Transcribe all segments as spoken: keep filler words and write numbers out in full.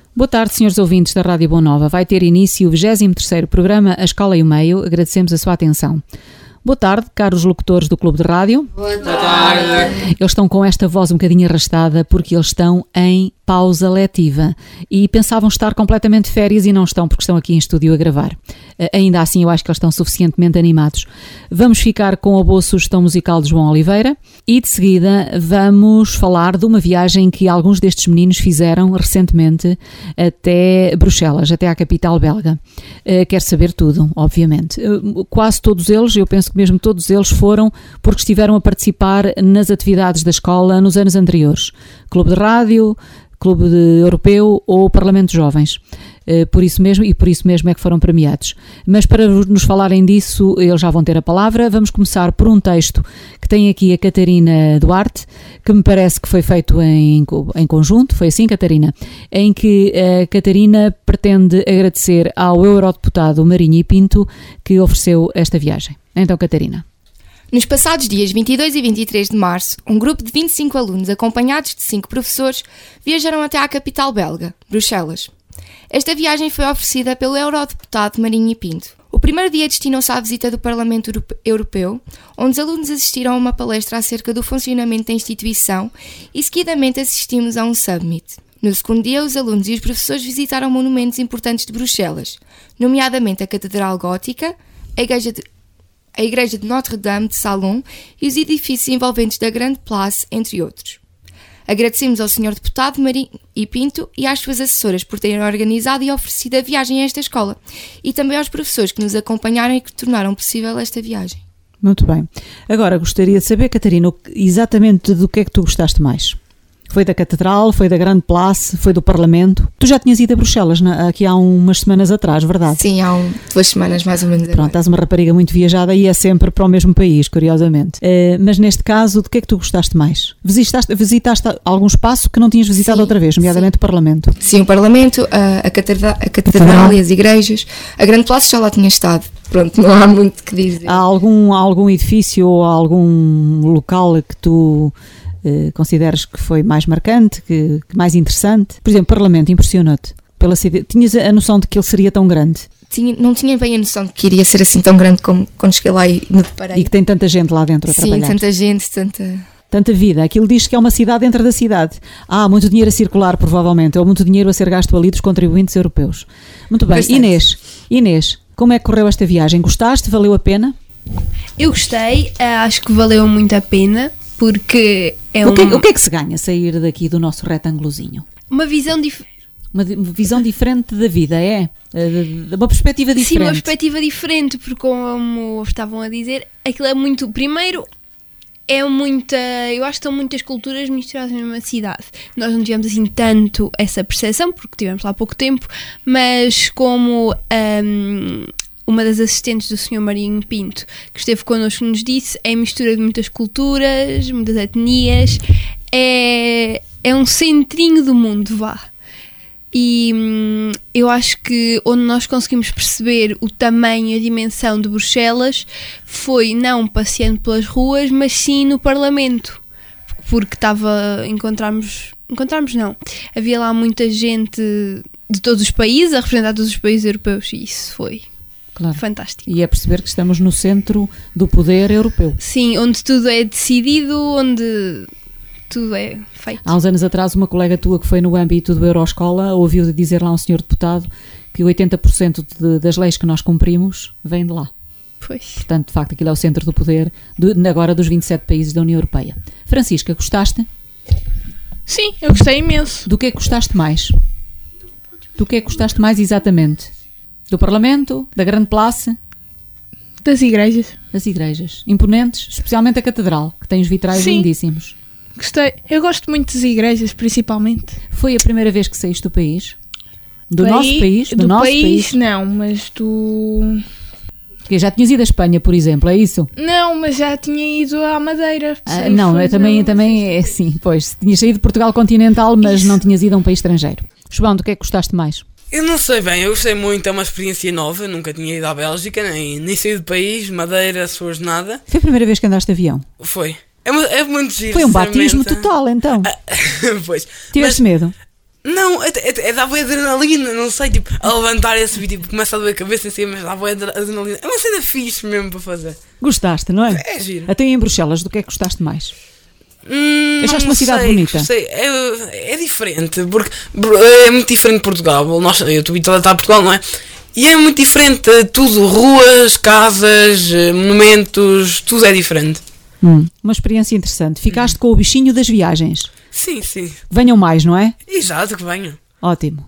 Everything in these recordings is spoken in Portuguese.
Boa tarde, senhores ouvintes da Rádio Boa Nova. Vai ter início o vigésimo terceiro programa A Escola e o Meio. Agradecemos a sua atenção. Boa tarde, caros locutores do Clube de Rádio. Boa tarde. Eles estão com esta voz um bocadinho arrastada porque eles estão em pausa letiva e pensavam estar completamente de férias e não estão porque estão aqui em estúdio a gravar. Ainda assim, eu acho que eles estão suficientemente animados. Vamos ficar com a boa sugestão musical de João Oliveira e de seguida vamos falar de uma viagem que alguns destes meninos fizeram recentemente até Bruxelas, até à capital belga. Quero saber tudo, obviamente. Quase todos eles, eu penso que mesmo todos eles foram porque estiveram a participar nas atividades da escola nos anos anteriores. Clube de Rádio, Clube de Europeu ou Parlamento de Jovens. Por isso mesmo, e por isso mesmo é que foram premiados. Mas para nos falarem disso, eles já vão ter a palavra. Vamos começar por um texto que tem aqui a Catarina Duarte, que me parece que foi feito em, em conjunto, foi assim, Catarina, em que a Catarina pretende agradecer ao eurodeputado Marinho Pinto que ofereceu esta viagem. Então, Catarina. Nos passados dias vinte e dois e vinte e três de março, um grupo de vinte e cinco alunos, acompanhados de cinco professores, viajaram até à capital belga, Bruxelas. Esta viagem foi oferecida pelo eurodeputado Marinho Pinto. O primeiro dia destinou-se à visita do Parlamento Europeu, onde os alunos assistiram a uma palestra acerca do funcionamento da instituição e seguidamente assistimos a um summit. No segundo dia, os alunos e os professores visitaram monumentos importantes de Bruxelas, nomeadamente a Catedral Gótica, a Igreja de a Igreja de Notre-Dame de Salon e os edifícios envolventes da Grande Place, entre outros. Agradecemos ao senhor Deputado Marinho Pinto e às suas assessoras por terem organizado e oferecido a viagem a esta escola e também aos professores que nos acompanharam e que tornaram possível esta viagem. Muito bem. Agora gostaria de saber, Catarina, exatamente do que é que tu gostaste mais? Foi da Catedral, foi da Grande Place, foi do Parlamento. Tu já tinhas ido a Bruxelas na, aqui há umas semanas atrás, verdade? Sim, há um, duas semanas mais ou menos. Pronto, estás uma rapariga muito viajada e é sempre para o mesmo país, curiosamente. Uh, mas neste caso, de que é que tu gostaste mais? Visitaste, visitaste algum espaço que não tinhas visitado sim, outra vez, nomeadamente sim. o Parlamento? Sim, o Parlamento, a, a, catedral, a Catedral e as igrejas. A Grande Place já lá tinha estado. Pronto, não há muito que dizer. Há algum, algum edifício ou algum local que tu... Uh, consideras que foi mais marcante, que, que mais interessante? Por exemplo, o Parlamento impressionou-te? Pela, tinhas a noção de que ele seria tão grande? Tinha, não tinha bem a noção de que iria ser assim tão grande como quando cheguei lá e me deparei. E que tem tanta gente lá dentro a Sim, trabalhar. Sim, tanta gente, tanta... Tanta vida. Aquilo diz que é uma cidade dentro da cidade. Há muito dinheiro a circular, provavelmente, ou muito dinheiro a ser gasto ali dos contribuintes europeus. Muito bem. Bastante. Inês, Inês, como é que correu esta viagem? Gostaste? Valeu a pena? Eu gostei, acho que valeu muito a pena. Porque é o, que, um... o que é que se ganha sair daqui do nosso retângulozinho? Uma visão diferente. Uma, uma visão diferente da vida, é? Uma perspectiva diferente. Sim, uma perspectiva diferente, porque como estavam a dizer, aquilo é muito... Primeiro, é muita... Eu acho que estão muitas culturas misturadas na mesma cidade. Nós não tivemos assim tanto essa percepção, porque tivemos lá há pouco tempo, mas como... Um, uma das assistentes do senhor Marinho Pinto, que esteve connosco, nos disse, é a mistura de muitas culturas, muitas etnias, é, é um centrinho do mundo, vá. E hum, eu acho que onde nós conseguimos perceber o tamanho e a dimensão de Bruxelas foi não passeando pelas ruas, mas sim no Parlamento, porque estava, encontrarmos, encontrarmos não, havia lá muita gente de todos os países, a representar todos os países europeus, e isso foi... Claro. Fantástico. E é perceber que estamos no centro do poder europeu. Sim, onde tudo é decidido, onde tudo é feito. Há uns anos atrás, uma colega tua que foi no âmbito do Euroscola ouviu dizer lá um senhor deputado que oitenta por cento de, das leis que nós cumprimos vêm de lá. Pois. Portanto, de facto, aquilo é o centro do poder de, agora dos vinte e sete países da União Europeia. Francisca, gostaste? Sim, eu gostei imenso. Do que é que gostaste mais? Do que é que gostaste mais exatamente? Do Parlamento, da Grande Place? Das igrejas. Das igrejas. Imponentes, especialmente a Catedral, que tem os vitrais Sim. lindíssimos. Gostei. Eu gosto muito das igrejas, principalmente. Foi a primeira vez que saíste do país? Do país, nosso país? Do, do nosso país, país? Não, mas do... Que já tinhas ido à Espanha, por exemplo, é isso? Não, mas já tinha ido à Madeira. Ah, não, eu também, não, também é assim, pois. Tinhas saído de Portugal continental, mas isso. Não tinhas ido a um país estrangeiro. João, do que é que gostaste mais? Eu não sei bem, eu gostei muito, é uma experiência nova, nunca tinha ido à Bélgica, nem, nem saí do país, Madeira, Açores, nada. Foi a primeira vez que andaste de avião? Foi. É, é muito giro. Foi um batismo total, então. Pois. Tiveste mas, medo? Não, é, é, é dá boa adrenalina, não sei, tipo, a levantar e a subir, tipo, começa a doer a cabeça assim, mas dá boa adrenalina. É uma cena fixe mesmo para fazer. Gostaste, não é? É giro. Até em Bruxelas, do que é que gostaste mais? Hum, Achaste não uma cidade sei, bonita? Sei, é, é diferente, porque é muito diferente de Portugal. Nós, eu estou habituado a Portugal, não é? E é muito diferente, tudo, ruas, casas, monumentos, tudo é diferente. Hum, uma experiência interessante. Ficaste com o bichinho das viagens. Sim, sim. Venham mais, não é? Exato, que venham. Ótimo.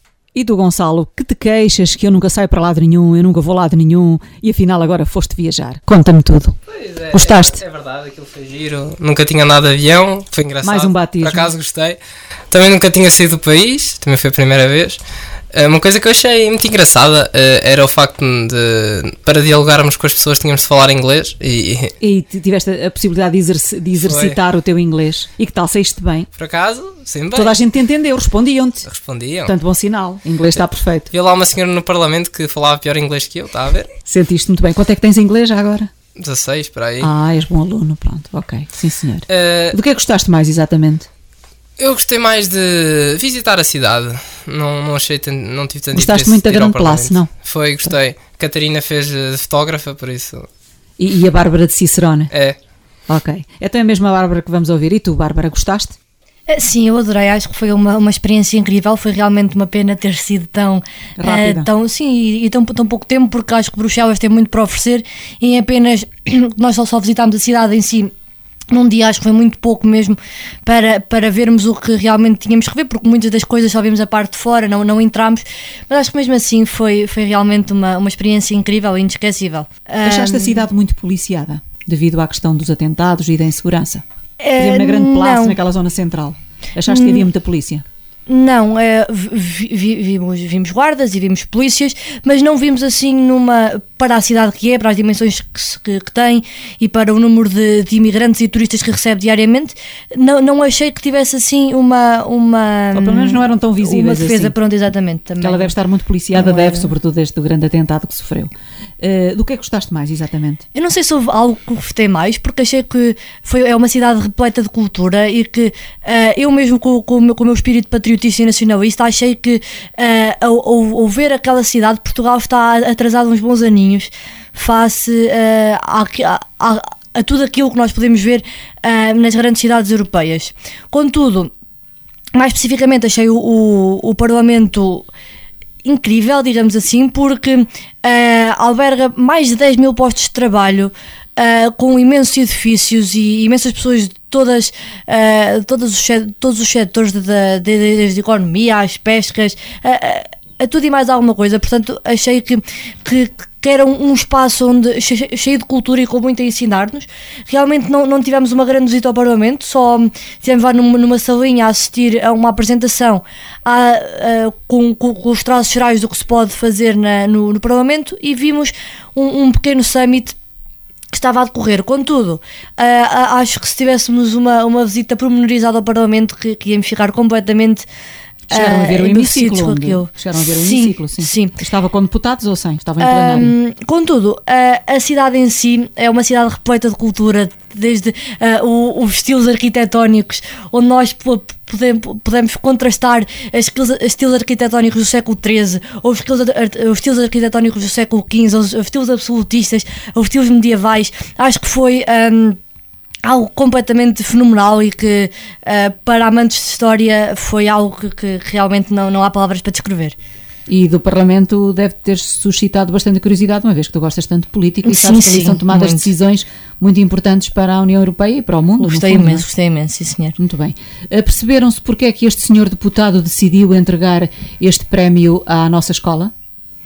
E tu, Gonçalo, que te queixas que eu nunca saio para lado nenhum, eu nunca vou lado nenhum e afinal agora foste viajar? Conta-me tudo. Pois é, Gostaste? É, é verdade, aquilo foi giro. Nunca tinha andado de avião, foi engraçado. Mais um batismo. Por acaso gostei. Também nunca tinha saído do país, também foi a primeira vez. Uma coisa que eu achei muito engraçada era o facto de, para dialogarmos com as pessoas, tínhamos de falar inglês. E, e tiveste a possibilidade de, exerc- de exercitar foi. o teu inglês. E que tal, saíste bem? Por acaso, sim, bem. Toda a gente te entendeu, respondiam-te. Respondiam. Portanto, bom sinal. O inglês está perfeito. Vi lá uma senhora no Parlamento que falava pior inglês que eu, está a ver? Sentiste muito bem. Quanto é que tens em inglês já agora? dezasseis, para aí. Ah, és bom aluno, pronto. Ok, sim senhor. Uh, Do que é que gostaste mais, exatamente? Eu gostei mais de visitar a cidade. Não, não achei tanto, não tive tanto Gostaste interesse muito da de ir ao Grande Place, não? Foi, gostei. A Catarina fez de fotógrafa, por isso. E, e a Bárbara de Cicerone? É. Ok. Então é a mesma Bárbara que vamos ouvir. E tu, Bárbara, gostaste? Sim, eu adorei, acho que foi uma, uma experiência incrível, foi realmente uma pena ter sido tão rápida. Uh, tão, sim, e, e tão, tão pouco tempo, porque acho que Bruxelas tem muito para oferecer e em apenas, nós só, só visitámos a cidade em si num dia, acho que foi muito pouco mesmo para, para vermos o que realmente tínhamos que ver, porque muitas das coisas só vimos a parte de fora, não, não entramos, mas acho que mesmo assim foi, foi realmente uma, uma experiência incrível e inesquecível. Achaste um, a cidade muito policiada, devido à questão dos atentados e da insegurança? Por exemplo, uh, na Grande Place, não. naquela zona central. Achaste que havia muita polícia? Não, é, vi, vi, vimos, vimos guardas e vimos polícias, mas não vimos assim numa, para a cidade que é, para as dimensões que, que, que tem e para o número de, de imigrantes e turistas que recebe diariamente, não, não achei que tivesse assim uma... uma Ou pelo menos não eram tão visíveis uma defesa, assim. Pronto, exatamente. Também. Que ela deve estar muito policiada, Não deve, era. sobretudo desde o grande atentado que sofreu. Uh, do que é que gostaste mais, exatamente? Eu não sei se houve algo que gostei mais, porque achei que foi, é uma cidade repleta de cultura e que uh, eu mesmo com, com, o meu, com o meu espírito patriotista e nacionalista achei que uh, ao, ao, ao ver aquela cidade, Portugal está atrasado uns bons aninhos face uh, a, a, a, a tudo aquilo que nós podemos ver uh, nas grandes cidades europeias. Contudo, mais especificamente achei o, o, o Parlamento incrível, digamos assim, porque uh, alberga mais de dez mil postos de trabalho, uh, com imensos edifícios e imensas pessoas de todas, uh, todos, os, todos os setores, de, de, de, desde a economia às pescas, uh, a tudo e mais alguma coisa. Portanto, achei que, que, que era um, um espaço onde, cheio de cultura e com muito a ensinar-nos. Realmente não, não tivemos uma grande visita ao Parlamento, só estivemos lá numa, numa salinha a assistir a uma apresentação a, a, com, com, com os traços gerais do que se pode fazer na, no, no Parlamento e vimos um, um pequeno summit que estava a decorrer. Contudo, uh, acho que se tivéssemos uma, uma visita pormenorizada ao Parlamento que, que íamos ficar completamente Chegaram a ver o hemiciclo, onde... Chegaram a ver o sim, hemiciclo, sim. sim. Estava com deputados ou sem? Estava em plenário? Um, contudo, a, a cidade em si é uma cidade repleta de cultura, desde uh, o, os estilos arquitetónicos, onde nós podemos, podemos contrastar os estilos, os estilos arquitetónicos do século treze, ou os estilos, os estilos arquitetónicos do século quinze, os, os estilos absolutistas, os estilos medievais. Acho que foi... Um, algo completamente fenomenal e que uh, para amantes de história foi algo que, que realmente não, não há palavras para descrever. E do Parlamento deve ter suscitado bastante curiosidade, uma vez que tu gostas tanto de política e sabes sim, que ali sim, são tomadas muito. decisões muito importantes para a União Europeia e para o mundo. Gostei no fundo, imenso, gostei imenso, sim senhor. Muito bem. Uh, perceberam-se porque é que este senhor deputado decidiu entregar este prémio à nossa escola?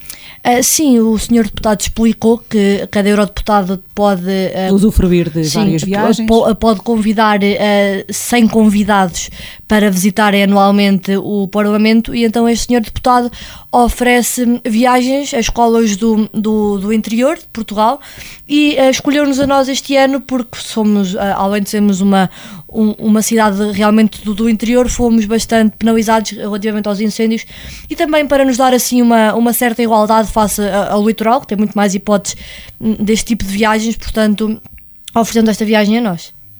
Uh, sim, o senhor deputado explicou que cada eurodeputado pode uh, usufruir de sim, várias viagens. Po- pode convidar uh, cem convidados para visitarem anualmente o Parlamento e então este senhor deputado oferece viagens a escolas do, do, do interior de Portugal e uh, escolheu-nos a nós este ano porque somos, uh, além de sermos uma, um, uma cidade realmente do, do interior, fomos bastante penalizados relativamente aos incêndios e também para nos dar assim uma, uma certa igualdade face ao litoral, que tem muito mais hipóteses deste tipo de viagens, portanto, oferecendo esta viagem a nós.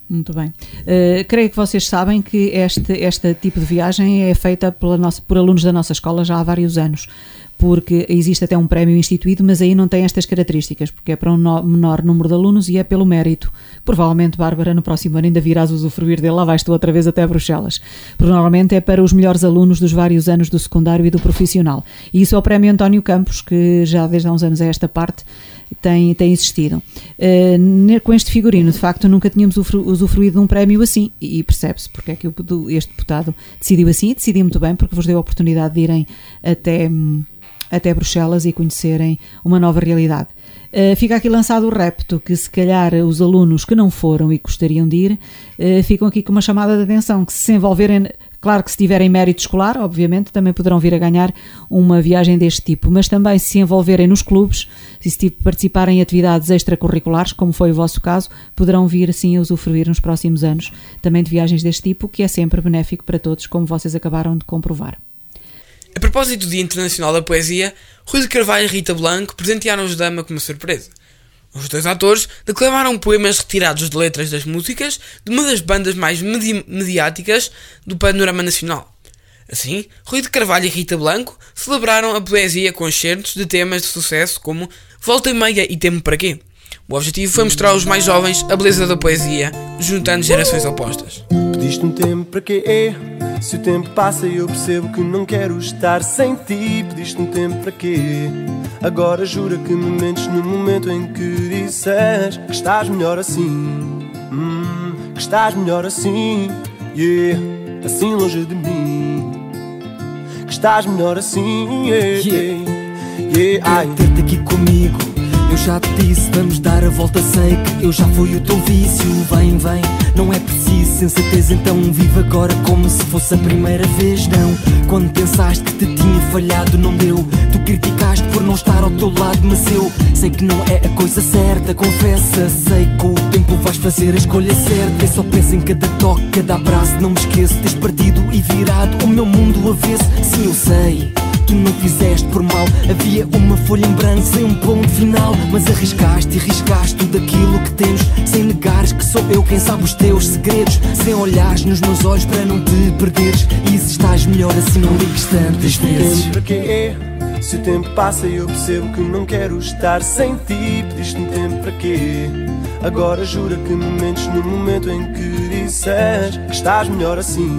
Muito bem. Uh, creio que vocês sabem que este, este tipo de viagem é feita pela nossa, por alunos da nossa escola já há vários anos, porque existe até um prémio instituído, mas aí não tem estas características, porque é para um no, menor número de alunos e é pelo mérito. Provavelmente, Bárbara, no próximo ano ainda virás usufruir dele, lá vais tu outra vez até Bruxelas. Porque normalmente é para os melhores alunos dos vários anos do secundário e do profissional. E isso é o prémio António Campos, que já desde há uns anos a esta parte tem, tem existido. Uh, com este figurino, de facto, nunca tínhamos usufruído de um prémio assim, e percebe-se porque é que este deputado decidiu assim, e decidiu muito bem, porque vos deu a oportunidade de irem até, até Bruxelas e conhecerem uma nova realidade. Uh, fica aqui lançado o repto que se calhar os alunos que não foram e gostariam de ir, uh, ficam aqui com uma chamada de atenção, que se se envolverem, claro que se tiverem mérito escolar, obviamente, também poderão vir a ganhar uma viagem deste tipo, mas também se se envolverem nos clubes, se se participarem em atividades extracurriculares, como foi o vosso caso, poderão vir assim a usufruir nos próximos anos também de viagens deste tipo, que é sempre benéfico para todos, como vocês acabaram de comprovar. A propósito do Dia Internacional da Poesia, Rui de Carvalho e Rita Blanco presentearam os Dama com uma surpresa. Os dois atores declamaram poemas retirados de letras das músicas de uma das bandas mais medi- mediáticas do panorama nacional. Assim, Rui de Carvalho e Rita Blanco celebraram a poesia com excertos de temas de sucesso como Volta e Meia e Tempo para Quê? O objetivo foi mostrar aos mais jovens a beleza da poesia, juntando gerações opostas. Pediste um tempo para quê? Se o tempo passa e eu percebo que não quero estar sem ti. Pediste um tempo para quê? Agora jura que me mentes no momento em que disses que estás melhor assim, hum, que estás melhor assim, yeah, assim longe de mim, que estás melhor assim, yeah, yeah, yeah. Ai, ter-te aqui comigo. Eu já te disse, vamos dar a volta, sei que eu já fui o teu vício. Vem, vem, não é preciso sensatez, então vive agora como se fosse a primeira vez. Não, quando pensaste que te tinha falhado não deu. Tu criticaste por não estar ao teu lado, mas eu sei que não é a coisa certa, confessa. Sei que com o tempo vais fazer a escolha certa. Eu só penso em cada toque, cada abraço, não me esqueço. Tens partido e virado o meu mundo avesso. Sim, eu sei, tu não fizeste por mal. Havia uma folha em branco sem um ponto final, mas arriscaste e riscaste tudo aquilo que temos, sem negares que sou eu quem sabe os teus segredos, sem olhares nos meus olhos para não te perderes. E se estás melhor assim não ligues tantas vezes. Tempo para quê? Se o tempo passa e eu percebo que não quero estar sem ti. Pediste-me tempo para quê? Agora jura que me mentes no momento em que disses que estás melhor assim,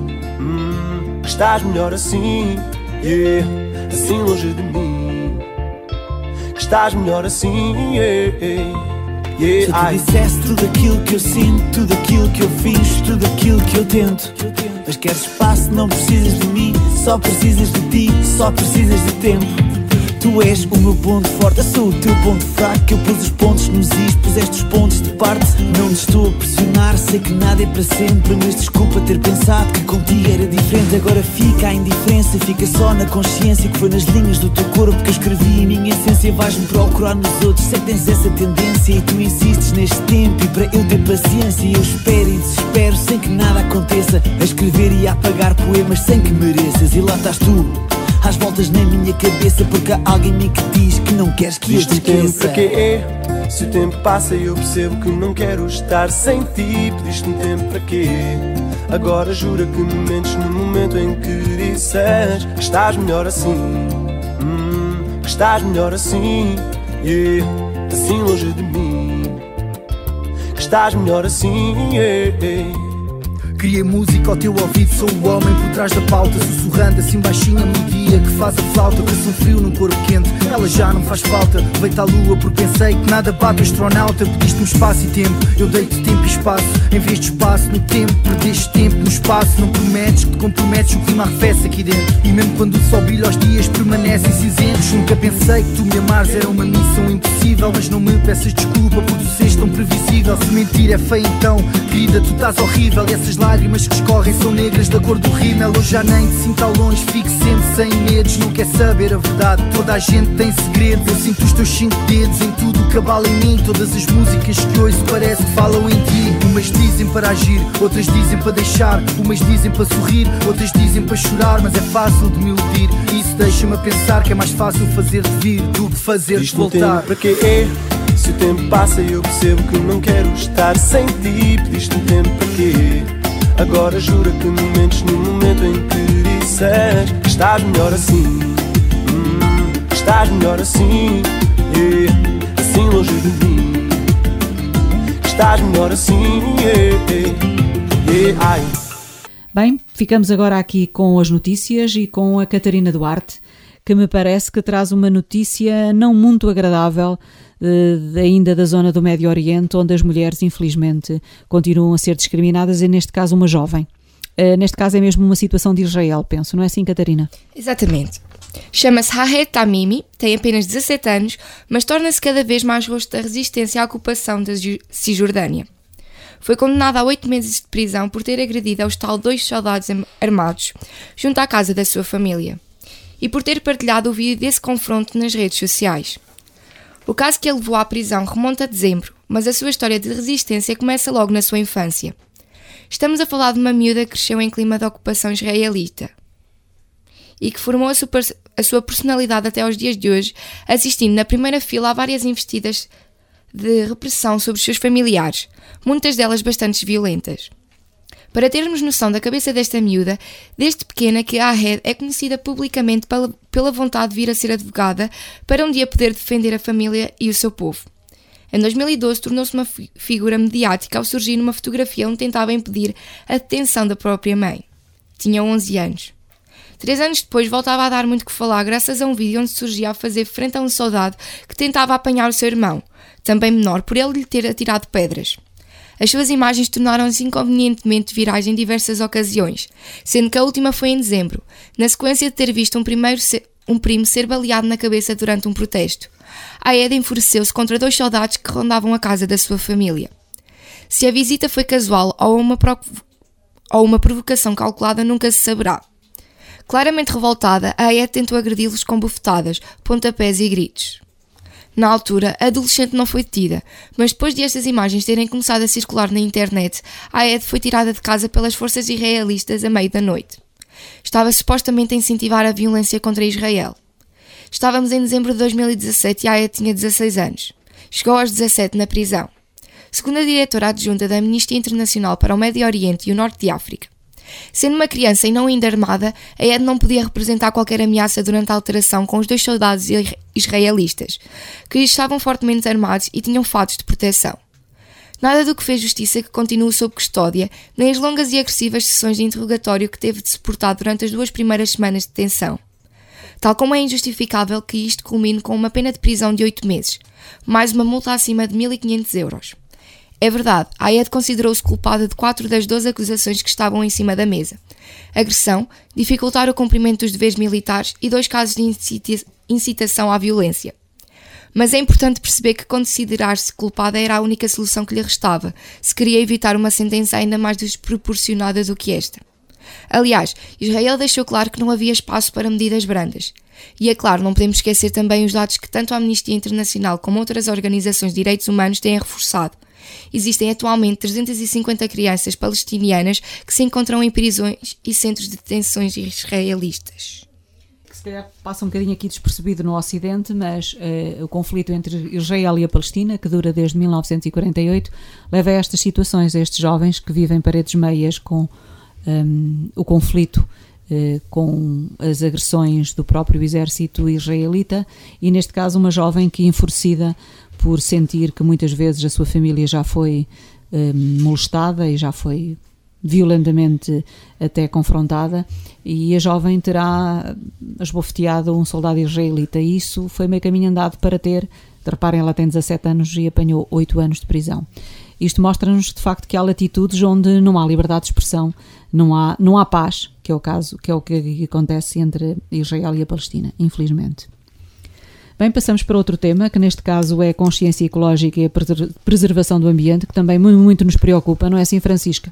hum, que estás melhor assim, yeah, assim longe de mim, que estás melhor assim, yeah, yeah. Se eu te dissesse tudo aquilo que eu sinto, tudo aquilo que eu fiz, tudo aquilo que eu tento, mas queres espaço, não precisas de mim, só precisas de ti, só precisas de tempo. Tu és o meu ponto forte, eu sou o teu ponto fraco. Eu pus os pontos nos is, puseste os pontos de parte. Não te estou a pressionar, sei que nada é para sempre, mas desculpa ter pensado que contigo era diferente. Agora fica a indiferença, fica só na consciência que foi nas linhas do teu corpo que eu escrevi a minha essência. Vais-me procurar nos outros, sei que tens essa tendência e tu insistes neste tempo. E para eu ter paciência eu espero e desespero sem que nada aconteça, a escrever e a apagar poemas sem que mereças. E lá estás tu, às voltas na minha cabeça, porque há alguém em mim que diz que não queres que eu te esqueça. Para quê? Se o tempo passa e eu percebo que não quero estar sem ti. Pediste-me tempo para quê? Agora jura que me mentes no momento em que disses que estás melhor assim, hum, que estás melhor assim, yeah, assim longe de mim, que estás melhor assim, yeah, yeah. Criei música ao teu ouvido, sou o homem por trás da pauta, sussurrando assim baixinho a melodia que faz a flauta. Canso um frio num corpo quente, ela já não faz falta. Veio-te à lua porque pensei que nada bate o astronauta. Pediste-me espaço e tempo, eu dei-te tempo e espaço. Em vez de espaço no tempo, perdeste tempo no espaço. Não prometes que te comprometes, o clima arrefece aqui dentro. E mesmo quando o sol brilha os dias permanecem cinzentos. Nunca pensei que tu me amares era uma missão impossível, mas não me peças desculpa por tu seres tão previsível. Se mentir é feio então, querida, tu estás horrível. E essas lágrimas que escorrem são negras da cor do rímel. Eu já nem te sinto ao longe, fico sempre sem medos. Não quer saber a verdade, toda a gente tem segredos. Eu sinto os teus cinco dedos em tudo que abala em mim. Todas as músicas que ouço parece que falam em ti. Umas dizem para agir, outras dizem para deixar. Umas dizem para sorrir, outras dizem para chorar. Mas é fácil de me iludir, isso deixa-me a pensar que é mais fácil fazer-te vir do que fazer-te voltar. Para quê? Se Se o tempo passa e eu percebo que não quero estar sem ti, pediste um tempo para quê? Agora jura que me mentes no momento em que disseres que estás melhor assim, hum, que estás melhor assim, yeah, assim longe de mim, que estás melhor assim, yeah, yeah, yeah, ai. Bem, ficamos agora aqui com as notícias e com a Catarina Duarte, que me parece que traz uma notícia não muito agradável, uh, ainda da zona do Médio Oriente, onde as mulheres, infelizmente, continuam a ser discriminadas, e neste caso uma jovem. Uh, neste caso é mesmo uma situação de Israel, penso, não é assim, Catarina? Exatamente. Chama-se Hahed Tamimi, tem apenas dezassete anos, mas torna-se cada vez mais rosto da resistência à ocupação da Cisjordânia. Foi condenada a oito meses de prisão por ter agredido aos tal dois soldados armados junto à casa da sua família e por ter partilhado o vídeo desse confronto nas redes sociais. O caso que a levou à prisão remonta a dezembro, mas a sua história de resistência começa logo na sua infância. Estamos a falar de uma miúda que cresceu em clima de ocupação israelita e que formou a sua, a sua personalidade até aos dias de hoje, assistindo na primeira fila a várias investidas de repressão sobre os seus familiares, muitas delas bastante violentas. Para termos noção da cabeça desta miúda, desde pequena que a Hahed é conhecida publicamente pela, pela vontade de vir a ser advogada para um dia poder defender a família e o seu povo. Em dois mil e doze tornou-se uma fi- figura mediática ao surgir numa fotografia onde tentava impedir a detenção da própria mãe. Tinha onze anos. Três anos depois voltava a dar muito que falar graças a um vídeo onde surgia a fazer frente a um soldado que tentava apanhar o seu irmão, também menor, por ele lhe ter atirado pedras. As suas imagens tornaram-se inconvenientemente virais em diversas ocasiões, sendo que a última foi em dezembro, na sequência de ter visto um, primeiro ser, um primo ser baleado na cabeça durante um protesto. A Hahed enfureceu-se contra dois soldados que rondavam a casa da sua família. Se a visita foi casual ou uma, pro, ou uma provocação calculada nunca se saberá. Claramente revoltada, a Hahed tentou agredi-los com bufetadas, pontapés e gritos. Na altura, a adolescente não foi detida, mas depois de estas imagens terem começado a circular na internet, a Hahed foi tirada de casa pelas forças israelitas à meia da noite. Estava supostamente a incentivar a violência contra Israel. Estávamos em dezembro de dois mil e dezassete e a Hahed tinha dezasseis anos. Chegou aos dezassete na prisão. Segundo a diretora adjunta da Amnistia Internacional para o Médio Oriente e o Norte de África, sendo uma criança e não ainda armada, a Hahed não podia representar qualquer ameaça durante a alteração com os dois soldados israelistas, que estavam fortemente armados e tinham fatos de proteção. Nada do que fez justiça que continue sob custódia, nem as longas e agressivas sessões de interrogatório que teve de suportar durante as duas primeiras semanas de detenção. Tal como é injustificável que isto culmine com uma pena de prisão de oito meses, mais uma multa acima de mil e quinhentos euros. É verdade, a Hahed considerou-se culpada de quatro das doze acusações que estavam em cima da mesa. Agressão, dificultar o cumprimento dos deveres militares e dois casos de incita- incitação à violência. Mas é importante perceber que considerar-se culpada era a única solução que lhe restava, se queria evitar uma sentença ainda mais desproporcionada do que esta. Aliás, Israel deixou claro que não havia espaço para medidas brandas. E é claro, não podemos esquecer também os dados que tanto a Amnistia Internacional como outras organizações de direitos humanos têm reforçado. Existem atualmente trezentas e cinquenta crianças palestinianas que se encontram em prisões e centros de detenções israelistas. Se calhar passa um bocadinho aqui despercebido no Ocidente, mas uh, o conflito entre Israel e a Palestina, que dura desde mil novecentos e quarenta e oito, leva a estas situações, a estes jovens que vivem paredes meias com um, o conflito, uh, com as agressões do próprio exército israelita, e neste caso uma jovem que, enfurecida por sentir que muitas vezes a sua família já foi um, molestada e já foi violentamente até confrontada, e a jovem terá esbofeteado um soldado israelita, e isso foi meio caminho andado para ter, reparem, ela tem dezassete anos e apanhou oito anos de prisão. Isto mostra-nos de facto que há latitudes onde não há liberdade de expressão, não há, não há paz, que é o caso, que é o que acontece entre Israel e a Palestina, infelizmente. Bem, passamos para outro tema, que neste caso é a consciência ecológica e a preservação do ambiente, que também muito, muito nos preocupa, não é assim, Francisca?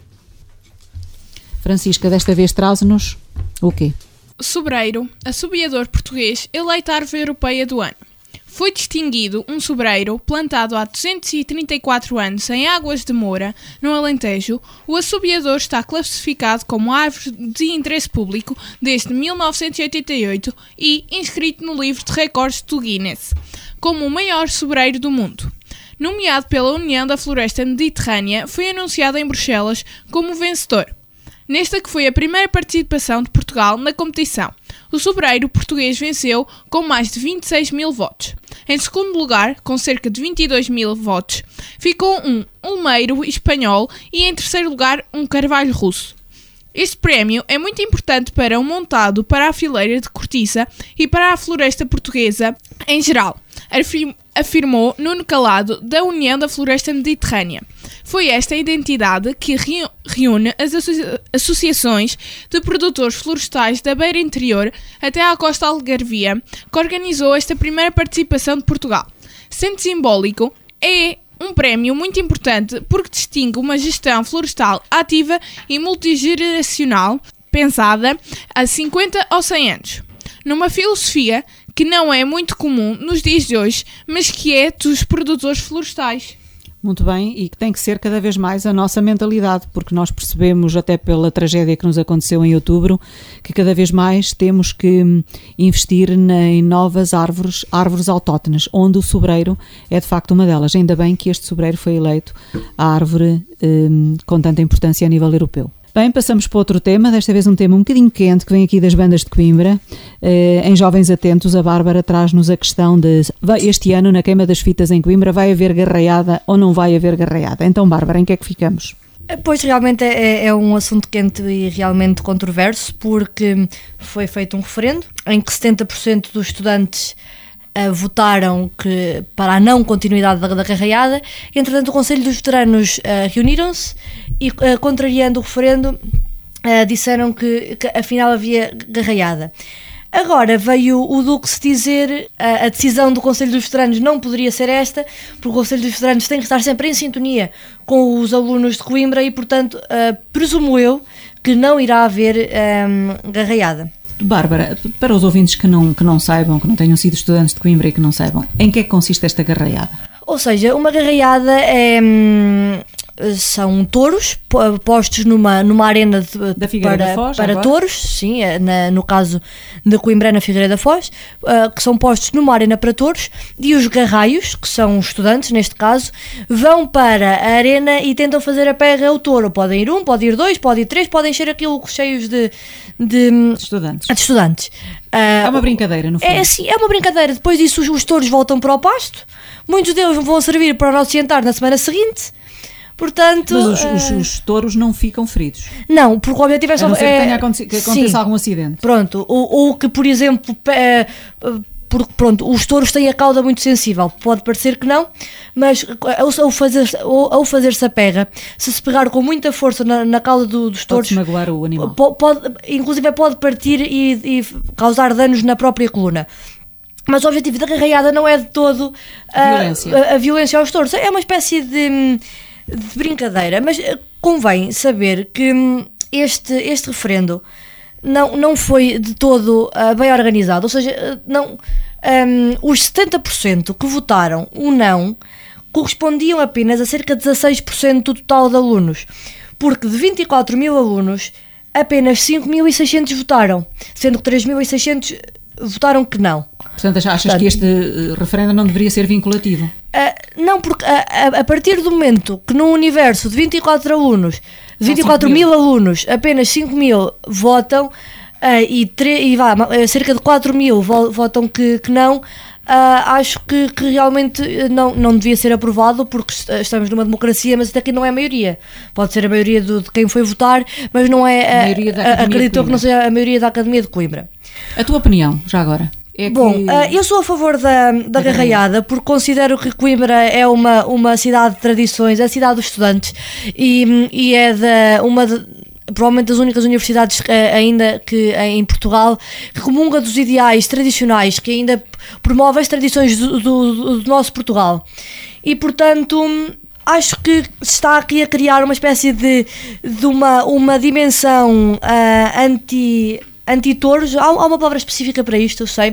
Francisca, desta vez traz-nos o quê? Sobreiro, assobiador português, eleito a árvore europeia do ano. Foi distinguido um sobreiro plantado há duzentos e trinta e quatro anos em Águas de Moura, no Alentejo. O assobiador está classificado como árvore de interesse público desde mil novecentos e oitenta e oito e inscrito no livro de recordes do Guinness como o maior sobreiro do mundo. nomeado pela União da Floresta Mediterrânea, foi anunciado em Bruxelas como vencedor. Nesta que foi a primeira participação de Portugal na competição. O sobreiro português venceu com mais de vinte e seis mil votos. Em segundo lugar, com cerca de vinte e dois mil votos, ficou um olmeiro espanhol e em terceiro lugar um carvalho russo. Este prémio é muito importante para o montado, para a fileira de cortiça e para a floresta portuguesa em geral, afirmou Nuno Calado, da União da Floresta Mediterrânea. Foi esta a identidade que reúne as associa- associações de produtores florestais da beira interior até à costa algarvia, que organizou esta primeira participação de Portugal. Sendo simbólico, é um prémio muito importante porque distingue uma gestão florestal ativa e multigeracional pensada há cinquenta ou cem anos, numa filosofia que não é muito comum nos dias de hoje, mas que é dos produtores florestais. Muito bem, e que tem que ser cada vez mais a nossa mentalidade, porque nós percebemos, até pela tragédia que nos aconteceu em outubro, que cada vez mais temos que investir em novas árvores, árvores autóctones, onde o sobreiro é de facto uma delas. Ainda bem que este sobreiro foi eleito a árvore um, com tanta importância a nível europeu. Bem, passamos para outro tema, desta vez um tema um bocadinho quente, que vem aqui das bandas de Coimbra. Eh, em Jovens Atentos, a Bárbara traz-nos a questão de, este ano, na queima das fitas em Coimbra, vai haver garraiada ou não vai haver garraiada? Então, Bárbara, em que é que ficamos? Pois, realmente é, é um assunto quente e realmente controverso, porque foi feito um referendo em que setenta por cento dos estudantes Uh, votaram que, para a não continuidade da, da garraiada. Entretanto, o Conselho dos Veteranos uh, reuniram-se e, uh, contrariando o referendo, uh, disseram que, que afinal havia garraiada. Agora veio o Dux dizer uh, a decisão do Conselho dos Veteranos não poderia ser esta, porque o Conselho dos Veteranos tem que estar sempre em sintonia com os alunos de Coimbra e, portanto, uh, presumo eu que não irá haver um, garraiada. Bárbara, para os ouvintes que não, que não saibam, que não tenham sido estudantes de Coimbra e que não saibam, em que é que consiste esta garraiada? Ou seja, uma garraiada é, são touros postos numa, numa arena de, da Figueira para, da Foz, para agora? touros, sim, na, no caso da Coimbra na Figueira da Foz, uh, que são postos numa arena para touros, e os garraios, que são os estudantes neste caso, vão para a arena e tentam fazer a pega ao touro. Podem ir um, podem ir dois, podem ir três, podem encher aquilo cheios de, de, de estudantes. De estudantes. Uh, é uma brincadeira, no fundo. É, sim, é uma brincadeira. Depois disso os, os touros voltam para o pasto, muitos deles vão servir para o nosso jantar na semana seguinte. Portanto, mas os, os, uh, os touros não ficam feridos? Não, porque o objetivo é só... A não ser é, que, tenha aconte- que aconteça sim, algum acidente. Pronto, ou, ou que, por exemplo, é, porque, pronto, os touros têm a cauda muito sensível. Pode parecer que não, mas ao, fazer, ao, ao fazer-se a pega, se se pegar com muita força na, na cauda do, dos touros... Pode magoar o animal. Pode, pode, inclusive pode partir e, e causar danos na própria coluna. Mas o objetivo da garraiada não é de todo a violência, a, a violência aos touros. É uma espécie de... de brincadeira, mas convém saber que este, este referendo não, não foi de todo uh, bem organizado, ou seja, não, um, os setenta por cento que votaram o não correspondiam apenas a cerca de dezasseis por cento do total de alunos, porque de vinte e quatro mil alunos, apenas cinco mil e seiscentos votaram, sendo que três mil e seiscentos votaram que não. Portanto, achas Portanto, que este uh, referendo não deveria ser vinculativo? Uh, não, porque a, a, a partir do momento que num universo de vinte e quatro alunos, vinte e quatro mil alunos, apenas cinco mil votam uh, e, tre- e vá, cerca de quatro mil vo- votam que, que não, uh, acho que, que realmente não, não devia ser aprovado, porque estamos numa democracia, mas até aqui não é a maioria. Pode ser a maioria do, de quem foi votar, mas não é a, a, a, acredito que não seja a maioria da Academia de Coimbra. A tua opinião, já agora? É Bom, que... uh, eu sou a favor da, da garraiada, porque considero que Coimbra é uma, uma cidade de tradições, é a cidade dos estudantes e, e é da, uma de, provavelmente das únicas universidades uh, ainda que em Portugal que comunga dos ideais tradicionais, que ainda promove as tradições do, do, do nosso Portugal. E, portanto, acho que se está aqui a criar uma espécie de, de uma, uma dimensão uh, anti... anti-touros, há, há uma palavra específica para isto, eu sei,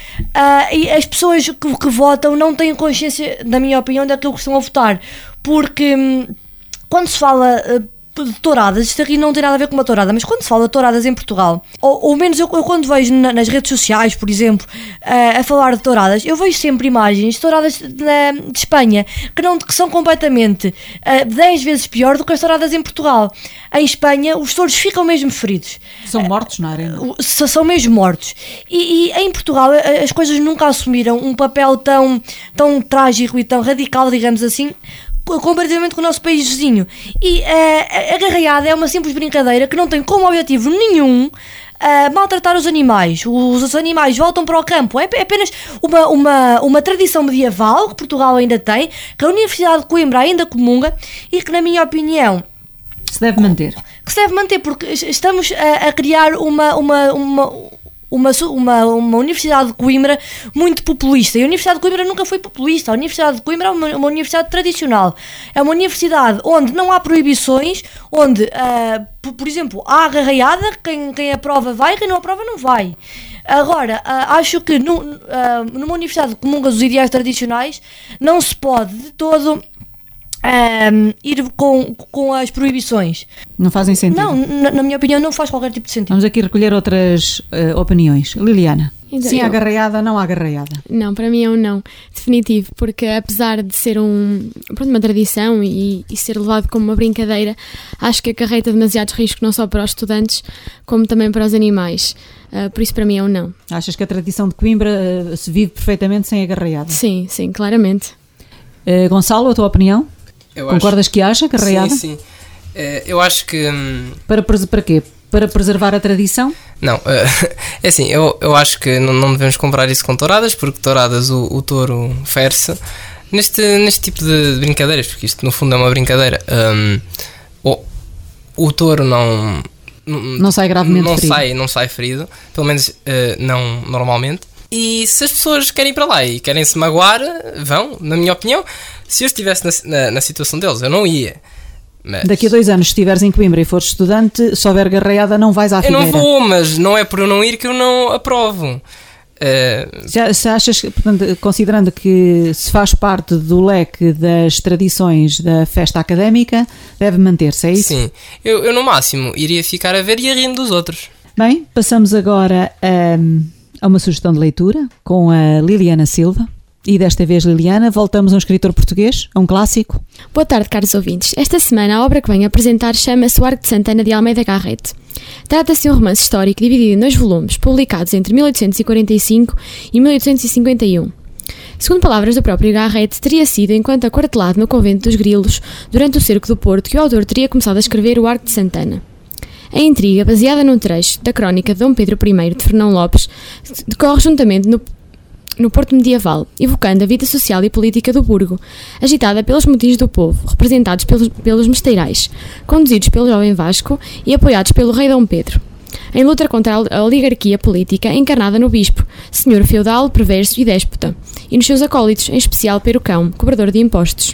uh, e as pessoas que, que votam não têm consciência, na minha opinião, daquilo que estão a votar, porque hum, quando se fala, uh, de touradas, isto aqui não tem nada a ver com uma tourada, mas quando se fala de touradas em Portugal, ou, ou menos eu, eu quando vejo na, nas redes sociais, por exemplo, uh, a falar de touradas, eu vejo sempre imagens de touradas de, de, de Espanha que, não, que são completamente uh, dez vezes pior do que as touradas em Portugal. Em Espanha, os touros ficam mesmo feridos. São mortos na arena. Uh, são mesmo mortos. E, e em Portugal as coisas nunca assumiram um papel tão, tão trágico e tão radical, digamos assim, comparativamente com o nosso país vizinho. E uh, a garraiada é uma simples brincadeira que não tem como objetivo nenhum uh, maltratar os animais. Os, os animais voltam para o campo. É, é apenas uma, uma, uma tradição medieval que Portugal ainda tem, que a Universidade de Coimbra ainda comunga e que, na minha opinião, se deve manter. Que se deve manter, porque estamos a, a criar uma... uma, uma Uma, uma, uma Universidade de Coimbra muito populista. E a Universidade de Coimbra nunca foi populista. A Universidade de Coimbra é uma, uma universidade tradicional. É uma universidade onde não há proibições, onde, uh, por, por exemplo, há a garraiada, quem, quem aprova vai, quem não aprova não vai. Agora, uh, acho que no, uh, numa universidade que comunga os ideais tradicionais, não se pode de todo... Um, ir com, com as proibições. Não fazem sentido? Não, na, na minha opinião não faz qualquer tipo de sentido. Vamos aqui recolher outras uh, opiniões. Liliana, então, sim, eu... há garraiada, não há garraiada? Não, para mim é um não, definitivo, porque apesar de ser um, pronto, uma tradição e, e ser levado como uma brincadeira, acho que acarreta demasiados riscos não só para os estudantes, como também para os animais. Uh, por isso para mim é um não. Achas que a tradição de Coimbra uh, se vive perfeitamente sem a garraiada? Sim, sim, claramente. Uh, Gonçalo, a tua opinião? Eu Concordas acho... que haja garraiada? Sim, sim. Uh, eu acho que... Hum... Para, para quê? Para preservar a tradição? Não, uh, é assim, eu, eu acho que não, não devemos comparar isso com touradas, porque touradas o, o touro fere-se neste, neste tipo de brincadeiras, porque isto no fundo é uma brincadeira. Um, o, o touro não... Não sai gravemente não ferido. Sai, não sai ferido, pelo menos uh, não normalmente. E se as pessoas querem ir para lá e querem se magoar, vão, na minha opinião. Se eu estivesse na, na, na situação deles, eu não ia. Mas... Daqui a dois anos, se estiveres em Coimbra e fores estudante, se houver garraiada, não vais à Figueira. Eu não vou, mas não é por eu não ir que eu não aprovo. Uh... Já, se achas, portanto, considerando que se faz parte do leque das tradições da festa académica, deve manter-se, é isso? Sim, eu, eu no máximo iria ficar a ver e a rir dos outros. Bem, passamos agora a, a uma sugestão de leitura com a Liliana Silva. E desta vez, Liliana, voltamos a um escritor português, a um clássico. Boa tarde, caros ouvintes. Esta semana a obra que venho apresentar chama-se O Arco de Santana de Almeida Garrett. Trata-se de um romance histórico dividido em dois volumes, publicados entre mil oitocentos e quarenta e cinco e mil oitocentos e cinquenta e um. Segundo palavras do próprio Garrett, teria sido enquanto aquartelado no convento dos Grilos, durante o cerco do Porto, que o autor teria começado a escrever O Arco de Santana. A intriga, baseada num trecho da crónica de Dom Pedro I de Fernão Lopes, decorre juntamente no no Porto medieval, evocando a vida social e política do burgo, agitada pelos motins do povo, representados pelos, pelos mesteirais, conduzidos pelo jovem Vasco e apoiados pelo rei Dom Pedro, em luta contra a oligarquia política encarnada no bispo, senhor feudal, perverso e déspota, e nos seus acólitos, em especial Perucão, cobrador de impostos.